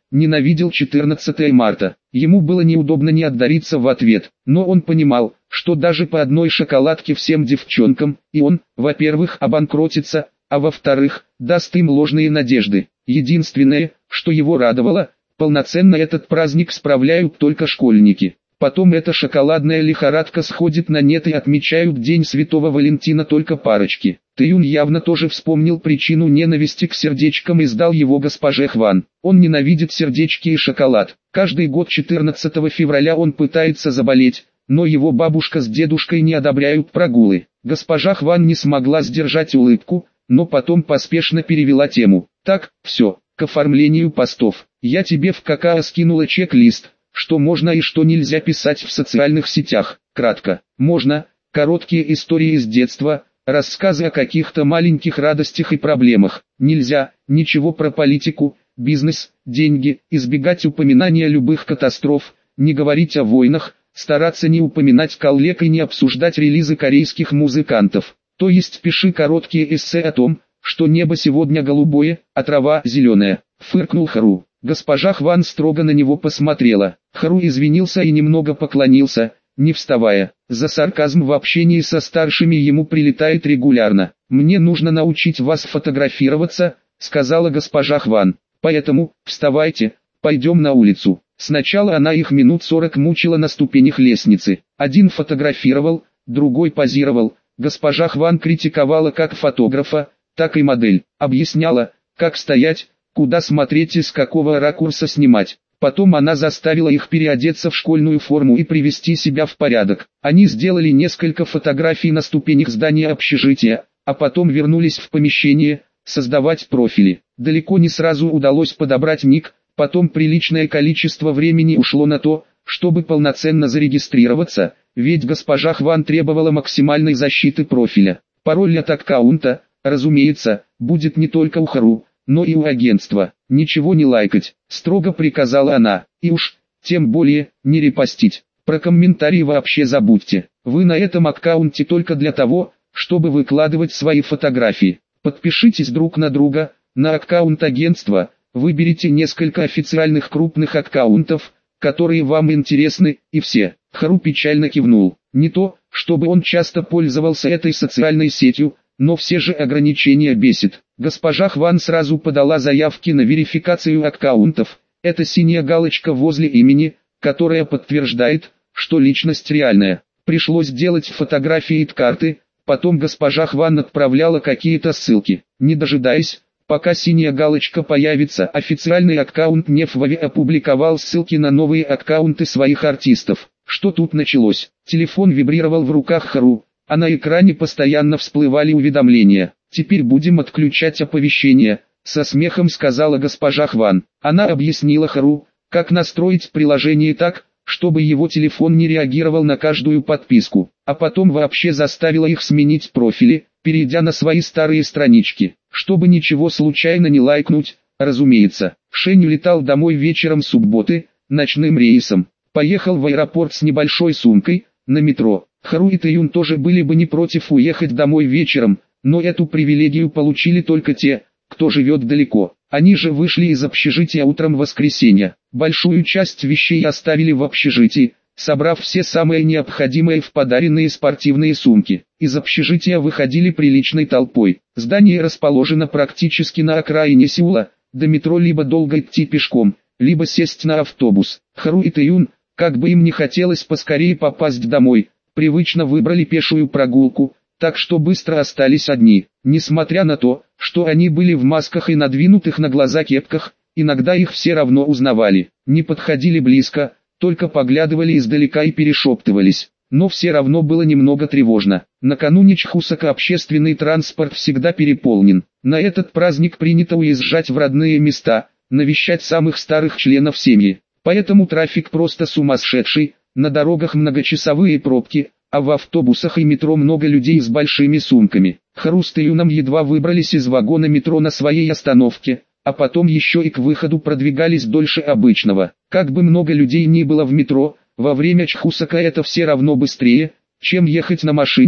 ненавидел четырнадцатое марта. Ему было неудобно не отдариться в ответ, но он понимал, что даже по одной шоколадке всем девчонкам, и он, во-первых, обанкротится, а во-вторых, даст им ложные надежды. Единственное, что его радовало, полноценно этот праздник справляют только школьники. Потом эта шоколадная лихорадка сходит на нет и отмечают День Святого Валентина только парочки. Тэйюн явно тоже вспомнил причину ненависти к сердечкам и сдал его госпоже Хван. Он ненавидит сердечки и шоколад. Каждый год четырнадцатого февраля он пытается заболеть, но его бабушка с дедушкой не одобряют прогулы. Госпожа Хван не смогла сдержать улыбку, но потом поспешно перевела тему. Так, все, к оформлению постов. Я тебе в какао скинула чек-лист. Что можно и что нельзя писать в социальных сетях. Кратко. Можно, короткие истории из детства, рассказы о каких-то маленьких радостях и проблемах. Нельзя, ничего про политику, бизнес, деньги, избегать упоминания любых катастроф, не говорить о войнах, стараться не упоминать коллег и не обсуждать релизы корейских музыкантов. То есть пиши короткие эссе о том, что небо сегодня голубое, а трава зеленая. Фыркнул Хару. Госпожа Хван строго на него посмотрела. Хару извинился и немного поклонился, не вставая. За сарказм в общении со старшими ему прилетает регулярно. «Мне нужно научить вас фотографироваться», — сказала госпожа Хван. «Поэтому, вставайте, пойдем на улицу». Сначала она их минут сорок мучила на ступенях лестницы. Один фотографировал, другой позировал. Госпожа Хван критиковала как фотографа, так и модель. Объясняла, как стоять, куда смотреть и с какого ракурса снимать. Потом она заставила их переодеться в школьную форму и привести себя в порядок. Они сделали несколько фотографий на ступенях здания общежития, а потом вернулись в помещение, создавать профили. Далеко не сразу удалось подобрать ник, потом приличное количество времени ушло на то, чтобы полноценно зарегистрироваться, ведь госпожа Хван требовала максимальной защиты профиля. Пароль от аккаунта, разумеется, будет не только у Хару, но и у агентства. Ничего не лайкать, строго приказала она, и уж, тем более, не репостить. Про комментарии вообще забудьте. Вы на этом аккаунте только для того, чтобы выкладывать свои фотографии. Подпишитесь друг на друга, на аккаунт агентства, выберите несколько официальных крупных аккаунтов, которые вам интересны, и все. Хару печально кивнул. Не то, чтобы он часто пользовался этой социальной сетью, но все же ограничения бесит. Госпожа Хван сразу подала заявки на верификацию аккаунтов. Это синяя галочка возле имени, которая подтверждает, что личность реальная. Пришлось делать фотографии и карты, потом госпожа Хван отправляла какие-то ссылки. Не дожидаясь, пока синяя галочка появится, официальный аккаунт Нефвави опубликовал ссылки на новые аккаунты своих артистов. Что тут началось? Телефон вибрировал в руках Хару, а на экране постоянно всплывали уведомления. «Теперь будем отключать оповещения», — со смехом сказала госпожа Хван. Она объяснила Хару, как настроить приложение так, чтобы его телефон не реагировал на каждую подписку, а потом вообще заставила их сменить профили, перейдя на свои старые странички, чтобы ничего случайно не лайкнуть, разумеется. Шень улетал домой вечером субботы, ночным рейсом. Поехал в аэропорт с небольшой сумкой, на метро. Хару и Тэйюн тоже были бы не против уехать домой вечером, но эту привилегию получили только те, кто живет далеко. Они же вышли из общежития утром воскресенья. Большую часть вещей оставили в общежитии, собрав все самое необходимое в подаренные спортивные сумки. Из общежития выходили приличной толпой. Здание расположено практически на окраине Сеула, до метро либо долго идти пешком, либо сесть на автобус. Хару и Тэйюн, как бы им не хотелось поскорее попасть домой, привычно выбрали пешую прогулку, так что быстро остались одни. Несмотря на то, что они были в масках и надвинутых на глаза кепках, иногда их все равно узнавали. Не подходили близко, только поглядывали издалека и перешептывались. Но все равно было немного тревожно. Накануне Чхусака общественный транспорт всегда переполнен. На этот праздник принято уезжать в родные места, навещать самых старых членов семьи. Поэтому трафик просто сумасшедший, на дорогах многочасовые пробки, а в автобусах и метро много людей с большими сумками. Хару с Тэйюном едва выбрались из вагона метро на своей остановке, а потом еще и к выходу продвигались дольше обычного. Как бы много людей ни было в метро, во время Чхусака это все равно быстрее, чем ехать на машине,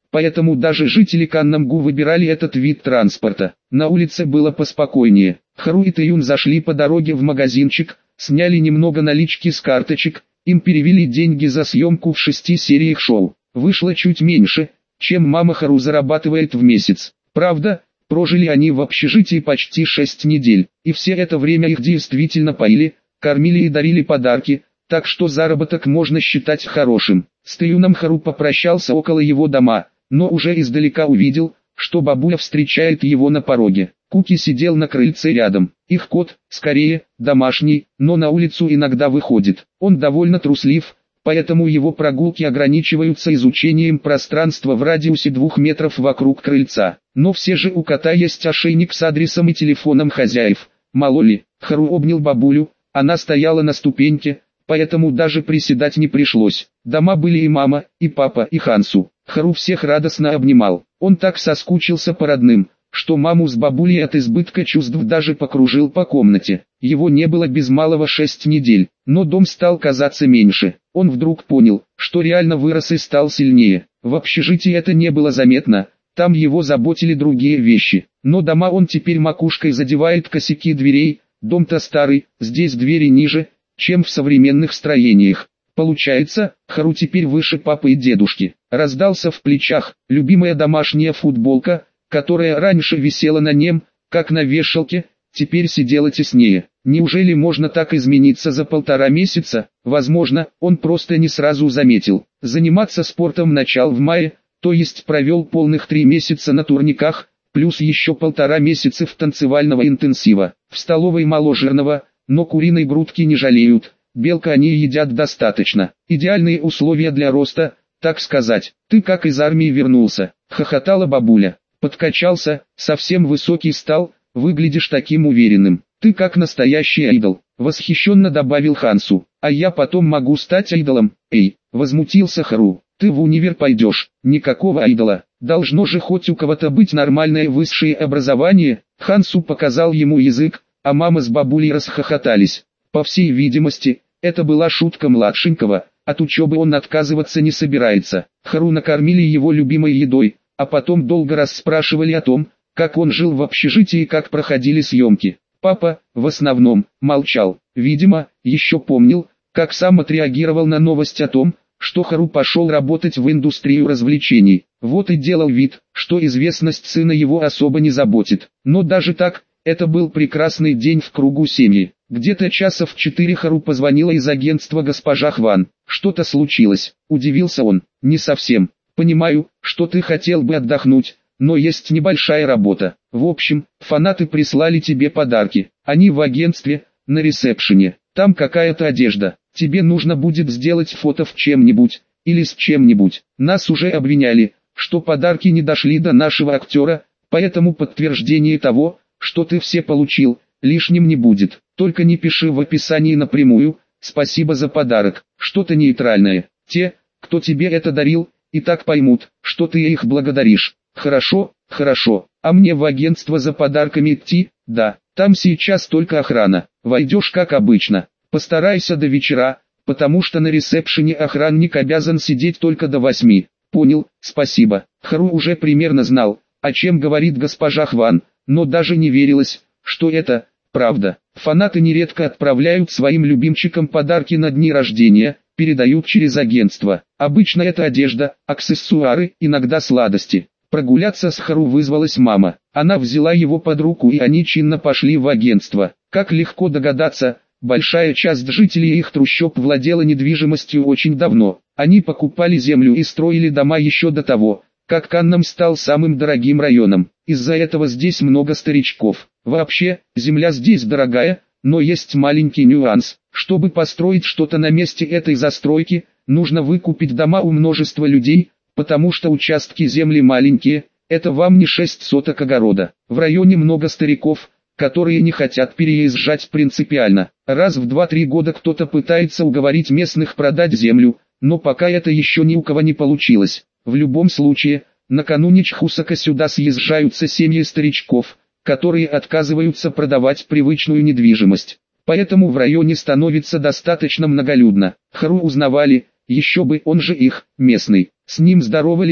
поэтому даже жители Каннамгу выбирали этот вид транспорта. На улице было поспокойнее. Хару и Тэюн зашли по дороге в магазинчик, сняли немного налички с карточек, им перевели деньги за съемку в шести сериях шоу. Вышло чуть меньше, чем мама Хару зарабатывает в месяц. Правда, прожили они в общежитии почти шесть недель, и все это время их действительно поили, кормили и дарили подарки, так что заработок можно считать хорошим. С Тэюном Хару попрощался около его дома, но уже издалека увидел, что бабуля встречает его на пороге. Куки сидел на крыльце рядом. Их кот, скорее, домашний, но на улицу иногда выходит. Он довольно труслив, поэтому его прогулки ограничиваются изучением пространства в радиусе двух метров вокруг крыльца. Но все же у кота есть ошейник с адресом и телефоном хозяев. Мало ли. Хару обнял бабулю, она стояла на ступеньке, поэтому даже приседать не пришлось. Дома были и мама, и папа, и Хансу. Хару всех радостно обнимал. Он так соскучился по родным, что маму с бабулей от избытка чувств даже покружил по комнате. Его не было без малого шесть недель, но дом стал казаться меньше. Он вдруг понял, что реально вырос и стал сильнее. В общежитии это не было заметно, там его заботили другие вещи. Но дома он теперь макушкой задевает косяки дверей, дом-то старый, здесь двери ниже, чем в современных строениях. Получается, Хару теперь выше папы и дедушки. Раздался в плечах любимая домашняя футболка, которая раньше висела на нем, как на вешалке, теперь сидела теснее. Неужели можно так измениться за полтора месяца? Возможно, он просто не сразу заметил. Заниматься спортом начал в мае, то есть провел полных три месяца на турниках, плюс еще полтора месяца в танцевального интенсива. В столовой мало жирного, но куриной грудки не жалеют. Белка они едят достаточно. Идеальные условия для роста, так сказать. Ты как из армии вернулся, хохотала бабуля. Подкачался, совсем высокий стал, выглядишь таким уверенным. Ты как настоящий айдол, восхищенно добавил Хансу. А я потом могу стать айдолом. Эй, возмутился Хару. Ты в универ пойдешь, никакого айдола. Должно же хоть у кого-то быть нормальное высшее образование. Хансу показал ему язык, а мама с бабулей расхохотались. По всей видимости, это была шутка младшенького, от учебы он отказываться не собирается. Хару накормили его любимой едой, а потом долго расспрашивали о том, как он жил в общежитии и как проходили съемки. Папа, в основном, молчал. Видимо, еще помнил, как сам отреагировал на новость о том, что Хару пошел работать в индустрию развлечений. Вот и делал вид, что известность сына его особо не заботит. Но даже так, это был прекрасный день в кругу семьи. Где-то часа в четыре Хару позвонила из агентства госпожа Хван. Что-то случилось, удивился он. Не совсем. Понимаю, что ты хотел бы отдохнуть, но есть небольшая работа. В общем, фанаты прислали тебе подарки. Они в агентстве, на ресепшене. Там какая-то одежда. Тебе нужно будет сделать фото в чем-нибудь, или с чем-нибудь. Нас уже обвиняли, что подарки не дошли до нашего актера, поэтому подтверждение того, что ты все получил, лишним не будет. Только не пиши в описании напрямую «Спасибо за подарок», что-то нейтральное. Те, кто тебе это дарил, и так поймут, что ты их благодаришь. Хорошо, хорошо. А мне в агентство за подарками идти? Да, там сейчас только охрана. Войдешь как обычно. Постарайся до вечера, потому что на ресепшене охранник обязан сидеть только до восьми. Понял, спасибо. Хару уже примерно знал, о чем говорит госпожа Хван, но даже не верилось, что это правда. Фанаты нередко отправляют своим любимчикам подарки на дни рождения, передают через агентство. Обычно это одежда, аксессуары, иногда сладости. Прогуляться с Хару вызвалась мама. Она взяла его под руку и они чинно пошли в агентство. Как легко догадаться, большая часть жителей их трущоб владела недвижимостью очень давно. Они покупали землю и строили дома еще до того, как Каннам стал самым дорогим районом. Из-за этого здесь много старичков. Вообще, земля здесь дорогая, но есть маленький нюанс. Чтобы построить что-то на месте этой застройки, нужно выкупить дома у множества людей, потому что участки земли маленькие, это вам не шесть соток огорода. В районе много стариков, которые не хотят переезжать принципиально. Раз в два-три года кто-то пытается уговорить местных продать землю, но пока это еще ни у кого не получилось. В любом случае, накануне Чхусака сюда съезжаются семьи старичков, которые отказываются продавать привычную недвижимость. Поэтому в районе становится достаточно многолюдно. Хару узнавали, еще бы, он же их, местный. С ним здоровались,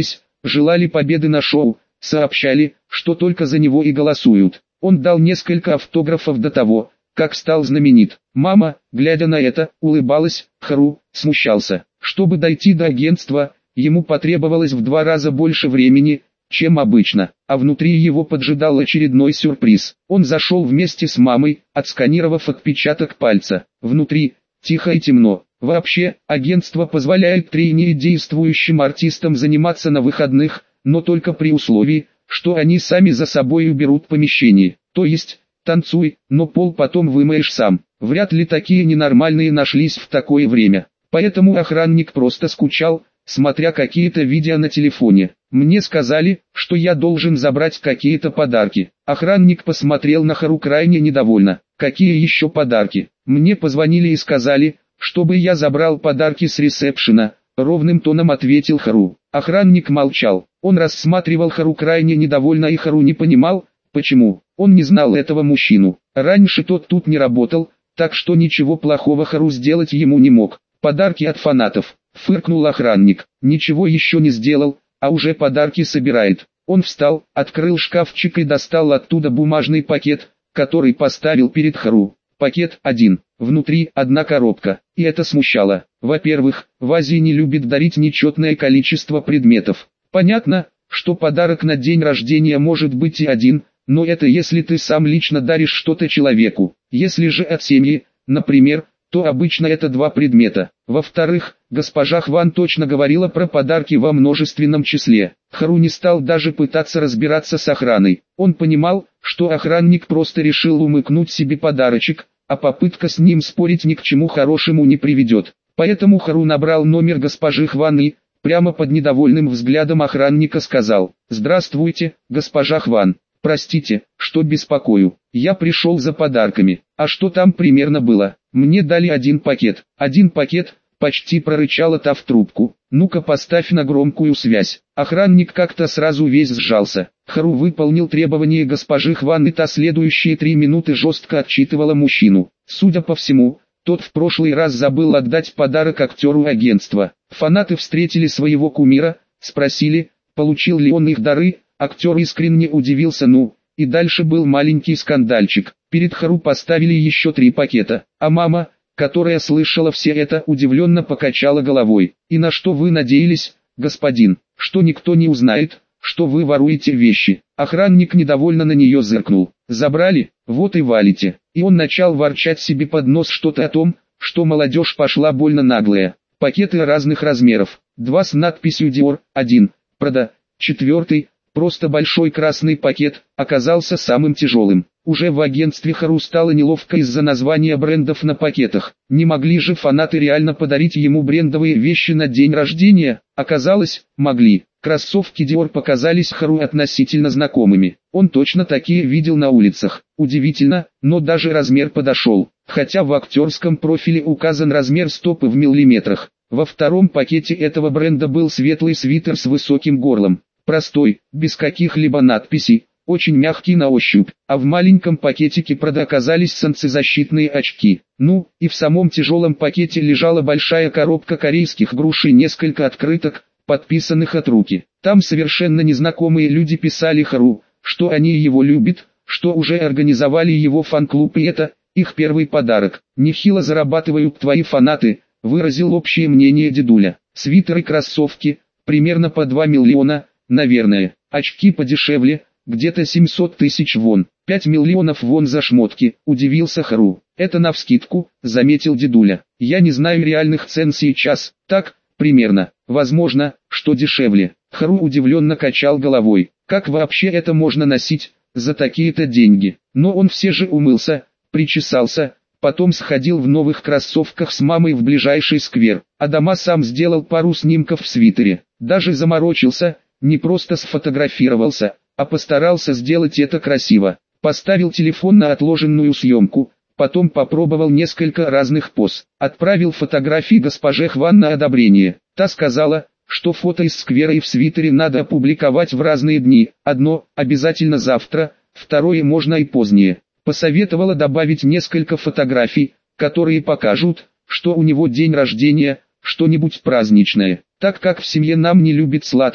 желали победы на шоу, сообщали, что только за него и голосуют. Он дал несколько автографов до того, как стал знаменит. Мама, глядя на это, улыбалась, Хару смущался. Чтобы дойти до агентства, ему потребовалось в два раза больше времени, чем обычно, а внутри его поджидал очередной сюрприз. Он зашел вместе с мамой, отсканировав отпечаток пальца. Внутри, тихо и темно. Вообще, агентство позволяет тройне действующим артистам заниматься на выходных, но только при условии, что они сами за собой уберут помещение. То есть, танцуй, но пол потом вымоешь сам. Вряд ли такие ненормальные нашлись в такое время. Поэтому охранник просто скучал, смотря какие-то видео на телефоне. Мне сказали, что я должен забрать какие-то подарки. Охранник посмотрел на Хару крайне недовольно. Какие еще подарки? Мне позвонили и сказали, чтобы я забрал подарки с ресепшена, ровным тоном ответил Хару. Охранник молчал. Он рассматривал Хару крайне недовольно, и Хару не понимал, почему. Он не знал этого мужчину. Раньше тот тут не работал, так что ничего плохого Хару сделать ему не мог. Подарки от фанатов. Фыркнул охранник. Ничего еще не сделал, а уже подарки собирает. Он встал, открыл шкафчик и достал оттуда бумажный пакет, который поставил перед Хару. Пакет один. Внутри одна коробка. И это смущало. Во-первых, в Азии не любит дарить нечетное количество предметов. Понятно, что подарок на день рождения может быть и один, но это если ты сам лично даришь что-то человеку. Если же от семьи, например, то обычно это два предмета. Во-вторых, госпожа Хван точно говорила про подарки во множественном числе. Хару не стал даже пытаться разбираться с охраной. Он понимал, что охранник просто решил умыкнуть себе подарочек, а попытка с ним спорить ни к чему хорошему не приведет. Поэтому Хару набрал номер госпожи Хван и, прямо под недовольным взглядом охранника сказал: «Здравствуйте, госпожа Хван. Простите, что беспокою. Я пришел за подарками. А что там примерно было? Мне дали один пакет. Один пакет?» Почти прорычала та в трубку. «Ну-ка поставь на громкую связь». Охранник как-то сразу весь сжался. Хару выполнил требования госпожи Хван, и та следующие три минуты жестко отчитывала мужчину. Судя по всему, тот в прошлый раз забыл отдать подарок актеру агентства. Фанаты встретили своего кумира, спросили, получил ли он их дары. Актер искренне удивился. Ну, и дальше был маленький скандальчик. Перед Хару поставили еще три пакета, а мама, которая слышала все это, удивленно покачала головой. «И на что вы надеялись, господин? Что никто не узнает, что вы воруете вещи?» Охранник недовольно на нее зыркнул. «Забрали? Вот и валите». И он начал ворчать себе под нос что-то о том, что молодежь пошла больно наглая. Пакеты разных размеров. Два с надписью Dior, один, Prada, четвертый, просто большой красный пакет, оказался самым тяжелым. Уже в агентстве Хару стало неловко из-за названия брендов на пакетах. Не могли же фанаты реально подарить ему брендовые вещи на день рождения? Оказалось, могли. Кроссовки Dior показались Хару относительно знакомыми. Он точно такие видел на улицах. Удивительно, но даже размер подошел. Хотя в актерском профиле указан размер стопы в миллиметрах. Во втором пакете этого бренда был светлый свитер с высоким горлом. Простой, без каких-либо надписей. Очень мягкий на ощупь, а в маленьком пакетике Prada оказались солнцезащитные очки. Ну, и в самом тяжелом пакете лежала большая коробка корейских груш и несколько открыток, подписанных от руки. Там совершенно незнакомые люди писали Хару, что они его любят, что уже организовали его фан-клуб, и это их первый подарок. «Нехило зарабатывают твои фанаты», выразил общее мнение дедуля. Свитеры, кроссовки, примерно по два миллиона, наверное. Очки подешевле, где-то семьсот тысяч вон. пять миллионов вон за шмотки, удивился Хару. Это навскидку, заметил дедуля. Я не знаю реальных цен сейчас. Так, примерно. Возможно, что дешевле. Хару удивленно качал головой. Как вообще это можно носить за такие-то деньги? Но он все же умылся, причесался, потом сходил в новых кроссовках с мамой в ближайший сквер. А дома сам сделал пару снимков в свитере. Даже заморочился, не просто сфотографировался, а постарался сделать это красиво. Поставил телефон на отложенную съемку, потом попробовал несколько разных поз. Отправил фотографии госпоже Хван на одобрение. Та сказала, что фото из сквера и в свитере надо опубликовать в разные дни. Одно обязательно завтра, второе можно и позднее. Посоветовала добавить несколько фотографий, которые покажут, что у него день рождения, что-нибудь праздничное. Так как в семье нам не любит сладкое,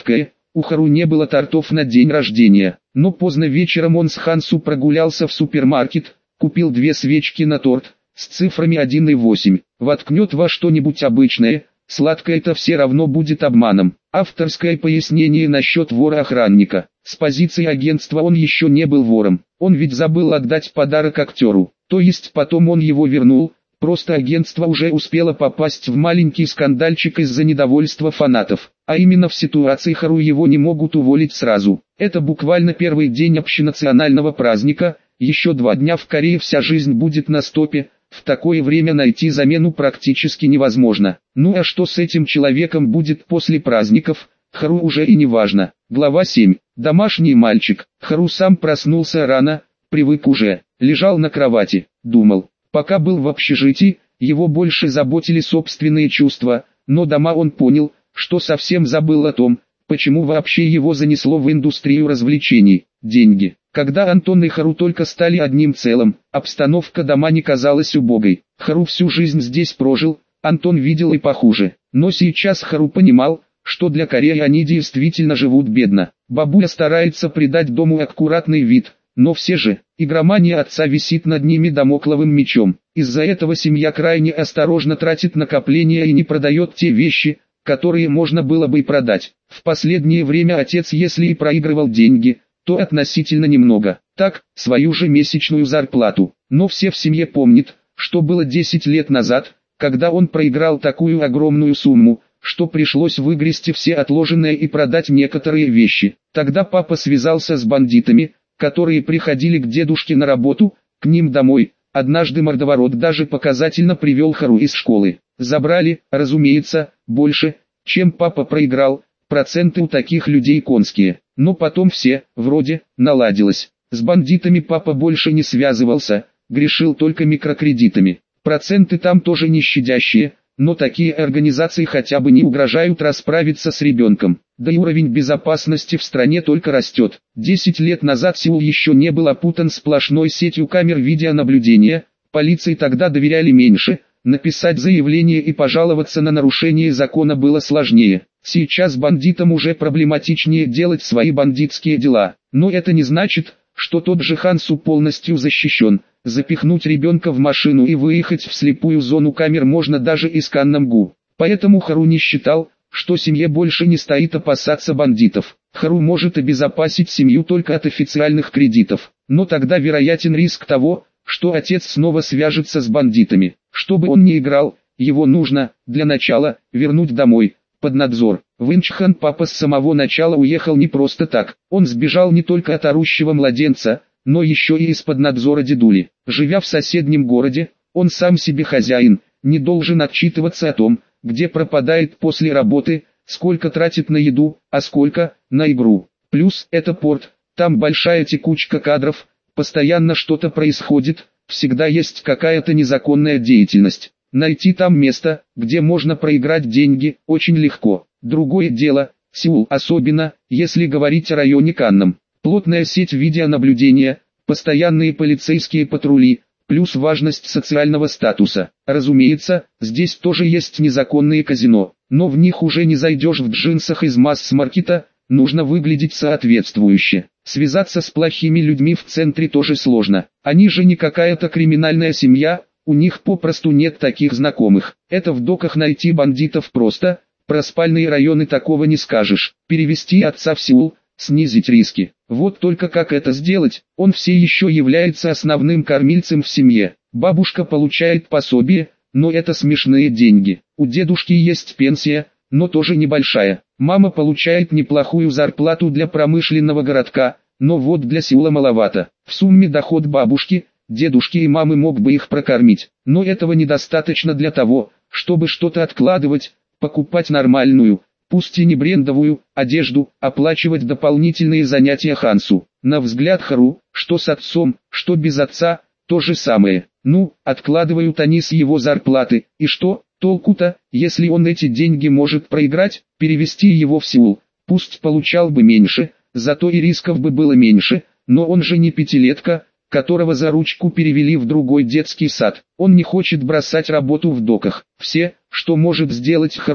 У Хару не было тортов на день рождения, но поздно вечером он с Хансу прогулялся в супермаркет, купил две свечки на торт, с цифрами один и восемь, воткнет во что-нибудь обычное, сладкое-то все равно будет обманом. Авторское пояснение насчет вора-охранника. С позиции агентства он еще не был вором, он ведь забыл отдать подарок актеру, то есть потом он его вернул, просто агентство уже успело попасть в маленький скандальчик из-за недовольства фанатов, а именно в ситуации Хару его не могут уволить сразу. Это буквально первый день общенационального праздника, еще два дня в Корее вся жизнь будет на стопе. В такое время найти замену практически невозможно. Ну а что с этим человеком будет после праздников, Хару уже и не важно. Глава семь. Домашний мальчик. Хару сам проснулся рано, привык уже, лежал на кровати, думал. Пока был в общежитии, его больше заботили собственные чувства, но дома он понял, что совсем забыл о том, почему вообще его занесло в индустрию развлечений. Деньги. Когда Антон и Хару только стали одним целым, обстановка дома не казалась убогой. Хару всю жизнь здесь прожил, Антон видел и похуже. Но сейчас Хару понимал, что для Кореи они действительно живут бедно. Бабуля старается придать дому аккуратный вид, но все же, игромания отца висит над ними дамокловым мечом. Из-за этого семья крайне осторожно тратит накопления и не продает те вещи, которые можно было бы и продать. В последнее время отец, если и проигрывал деньги, то относительно немного, так, свою же месячную зарплату. Но все в семье помнят, что было десять лет назад, когда он проиграл такую огромную сумму, что пришлось выгрести все отложенное и продать некоторые вещи. Тогда папа связался с бандитами, которые приходили к дедушке на работу, к ним домой. Однажды мордоворот даже показательно привел Хару из школы. Забрали, разумеется, больше, чем папа проиграл. Проценты у таких людей конские. Но потом все, вроде, наладилось. С бандитами папа больше не связывался, грешил только микрокредитами. Проценты там тоже не щадящие, но такие организации хотя бы не угрожают расправиться с ребенком. Да и уровень безопасности в стране только растет. Десять лет назад Сеул еще не был опутан сплошной сетью камер видеонаблюдения, полиции тогда доверяли меньше, написать заявление и пожаловаться на нарушение закона было сложнее. Сейчас бандитам уже проблематичнее делать свои бандитские дела, но это не значит, что тот же Хансу полностью защищен. Запихнуть ребенка в машину и выехать в слепую зону камер можно даже из Каннамгу. Поэтому Хару не считал, что семье больше не стоит опасаться бандитов. Хару может обезопасить семью только от официальных кредитов, но тогда вероятен риск того, что отец снова свяжется с бандитами. Чтобы он не играл, его нужно, для начала, вернуть домой, под надзор. В Инчхан папа с самого начала уехал не просто так. Он сбежал не только от орущего младенца, но еще и из-под надзора дедули. Живя в соседнем городе, он сам себе хозяин, не должен отчитываться о том, где пропадает после работы, сколько тратит на еду, а сколько на игру. Плюс это порт, там большая текучка кадров, постоянно что-то происходит, всегда есть какая-то незаконная деятельность. Найти там место, где можно проиграть деньги, очень легко. Другое дело, Сеул, особенно, если говорить о районе Каннам. Плотная сеть видеонаблюдения, постоянные полицейские патрули, плюс важность социального статуса. Разумеется, здесь тоже есть незаконные казино, но в них уже не зайдешь в джинсах из масс-маркета, нужно выглядеть соответствующе. Связаться с плохими людьми в центре тоже сложно. Они же не какая-то криминальная семья, у них попросту нет таких знакомых. Это в доках найти бандитов просто, про спальные районы такого не скажешь. Перевести отца в Сеул, снизить риски. Вот только как это сделать, он все еще является основным кормильцем в семье. Бабушка получает пособие, но это смешные деньги. У дедушки есть пенсия, но тоже небольшая. Мама получает неплохую зарплату для промышленного городка, но вот для Сеула маловато. В сумме доход бабушки, дедушки и мамы мог бы их прокормить, но этого недостаточно для того, чтобы что-то откладывать, покупать нормальную, пусть и не брендовую, одежду, оплачивать дополнительные занятия Хансу. На взгляд Хару, что с отцом, что без отца, то же самое. Ну, откладывают они с его зарплаты, и что, толку-то, если он эти деньги может проиграть, перевести его в Сеул, пусть получал бы меньше, зато и рисков бы было меньше, но он же не пятилетка, которого за ручку перевели в другой детский сад. Он не хочет бросать работу в доках. Все, что может сделать Хару,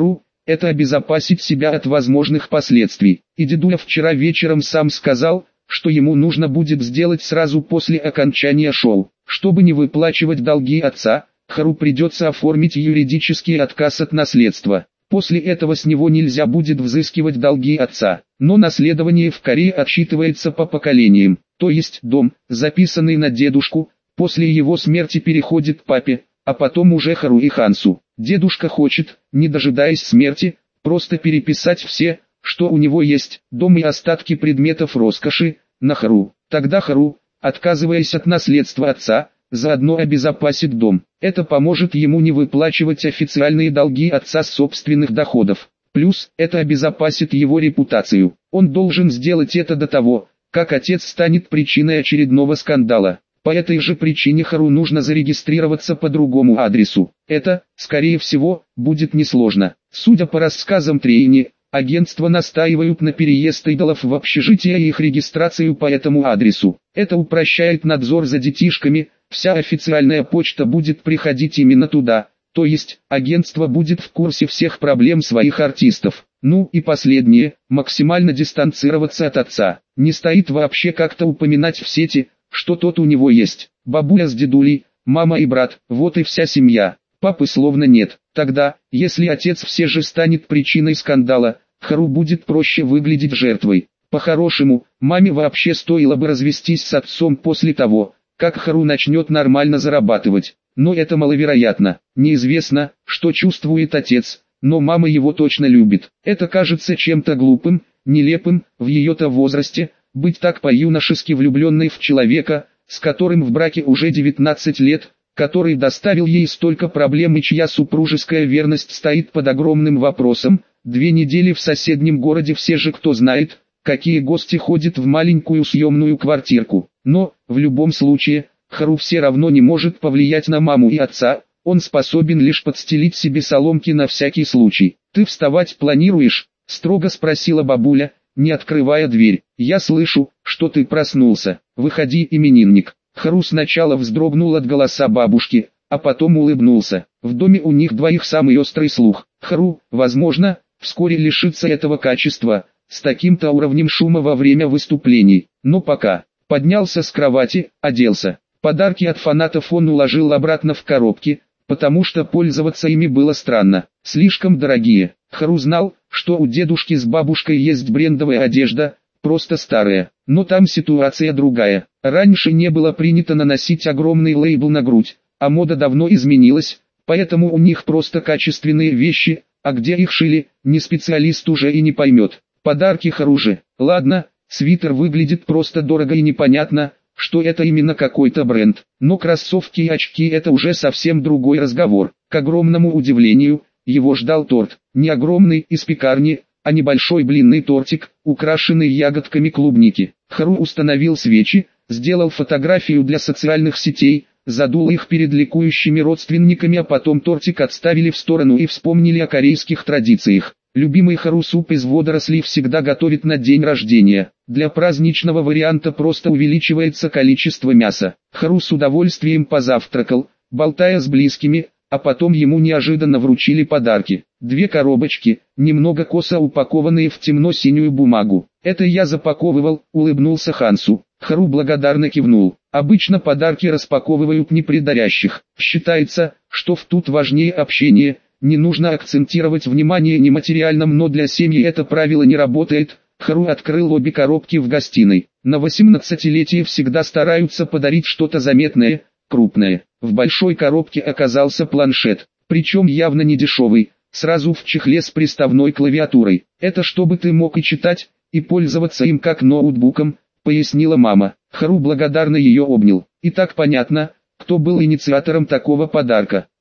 это обезопасить себя от возможных последствий. И дедуля вчера вечером сам сказал, что ему нужно будет сделать сразу после окончания шоу. Чтобы не выплачивать долги отца, Хару придется оформить юридический отказ от наследства. После этого с него нельзя будет взыскивать долги отца. Но наследование в Корее отсчитывается по поколениям. То есть дом, записанный на дедушку, после его смерти переходит папе, а потом уже Хару и Хансу. Дедушка хочет, не дожидаясь смерти, просто переписать все, что у него есть, дом и остатки предметов роскоши, на Хару. Тогда Хару, отказываясь от наследства отца, заодно обезопасит дом. Это поможет ему не выплачивать официальные долги отца с собственных доходов. Плюс, это обезопасит его репутацию. Он должен сделать это до того, как отец станет причиной очередного скандала. По этой же причине Хару нужно зарегистрироваться по другому адресу. Это, скорее всего, будет несложно. Судя по рассказам Трейни, агентства настаивают на переезд идолов в общежитие и их регистрацию по этому адресу. Это упрощает надзор за детишками, вся официальная почта будет приходить именно туда, то есть, агентство будет в курсе всех проблем своих артистов. Ну и последнее, максимально дистанцироваться от отца. Не стоит вообще как-то упоминать в сети, что тот у него есть. Бабуля с дедулей, мама и брат, вот и вся семья. Папы словно нет. Тогда, если отец все же станет причиной скандала, Хару будет проще выглядеть жертвой. По-хорошему, маме вообще стоило бы развестись с отцом после того, как Хару начнет нормально зарабатывать. Но это маловероятно. Неизвестно, что чувствует отец, но мама его точно любит. Это кажется чем-то глупым, нелепым, в ее-то возрасте, быть так по-юношески влюбленной в человека, с которым в браке уже девятнадцать лет, который доставил ей столько проблем и чья супружеская верность стоит под огромным вопросом. Две недели в соседнем городе, все же кто знает, какие гости ходят в маленькую съемную квартирку. Но, в любом случае, Хару все равно не может повлиять на маму и отца, он способен лишь подстелить себе соломки на всякий случай. «Ты вставать планируешь?» – строго спросила бабуля, не открывая дверь. «Я слышу, что ты проснулся. Выходи, именинник». Хару сначала вздрогнул от голоса бабушки, а потом улыбнулся. В доме у них двоих самый острый слух. Хару, возможно, вскоре лишится этого качества, с таким-то уровнем шума во время выступлений. Но пока. Поднялся с кровати, оделся. Подарки от фанатов он уложил обратно в коробки, потому что пользоваться ими было странно. Слишком дорогие. Хару знал, что у дедушки с бабушкой есть брендовая одежда, просто старая. Но там ситуация другая. Раньше не было принято наносить огромный лейбл на грудь, а мода давно изменилась, поэтому у них просто качественные вещи, а где их шили, ни специалист уже и не поймет. Подарки Хару же. Ладно, свитер выглядит просто дорого и непонятно, что это именно какой-то бренд. Но кроссовки и очки — это уже совсем другой разговор. К огромному удивлению, его ждал торт. Не огромный из пекарни, а небольшой блинный тортик, украшенный ягодками клубники. Хару установил свечи, сделал фотографию для социальных сетей, задул их перед ликующими родственниками, а потом тортик отставили в сторону и вспомнили о корейских традициях. Любимый Хару суп из водорослей всегда готовит на день рождения. Для праздничного варианта просто увеличивается количество мяса. Хару с удовольствием позавтракал, болтая с близкими, а потом ему неожиданно вручили подарки. Две коробочки, немного косо упакованные в темно-синюю бумагу. «Это я запаковывал», — улыбнулся Хансу. Хару благодарно кивнул. Обычно подарки распаковывают не при дарящих. Считается, что в тут важнее общение. Не нужно акцентировать внимание нематериальном, но для семьи это правило не работает. Хару открыл обе коробки в гостиной. На восемнадцатилетие всегда стараются подарить что-то заметное, крупное. В большой коробке оказался планшет, причем явно не дешевый, сразу в чехле с приставной клавиатурой. «Это чтобы ты мог и читать, и пользоваться им как ноутбуком», — пояснила мама. Хару благодарно ее обнял. И так понятно, кто был инициатором такого подарка.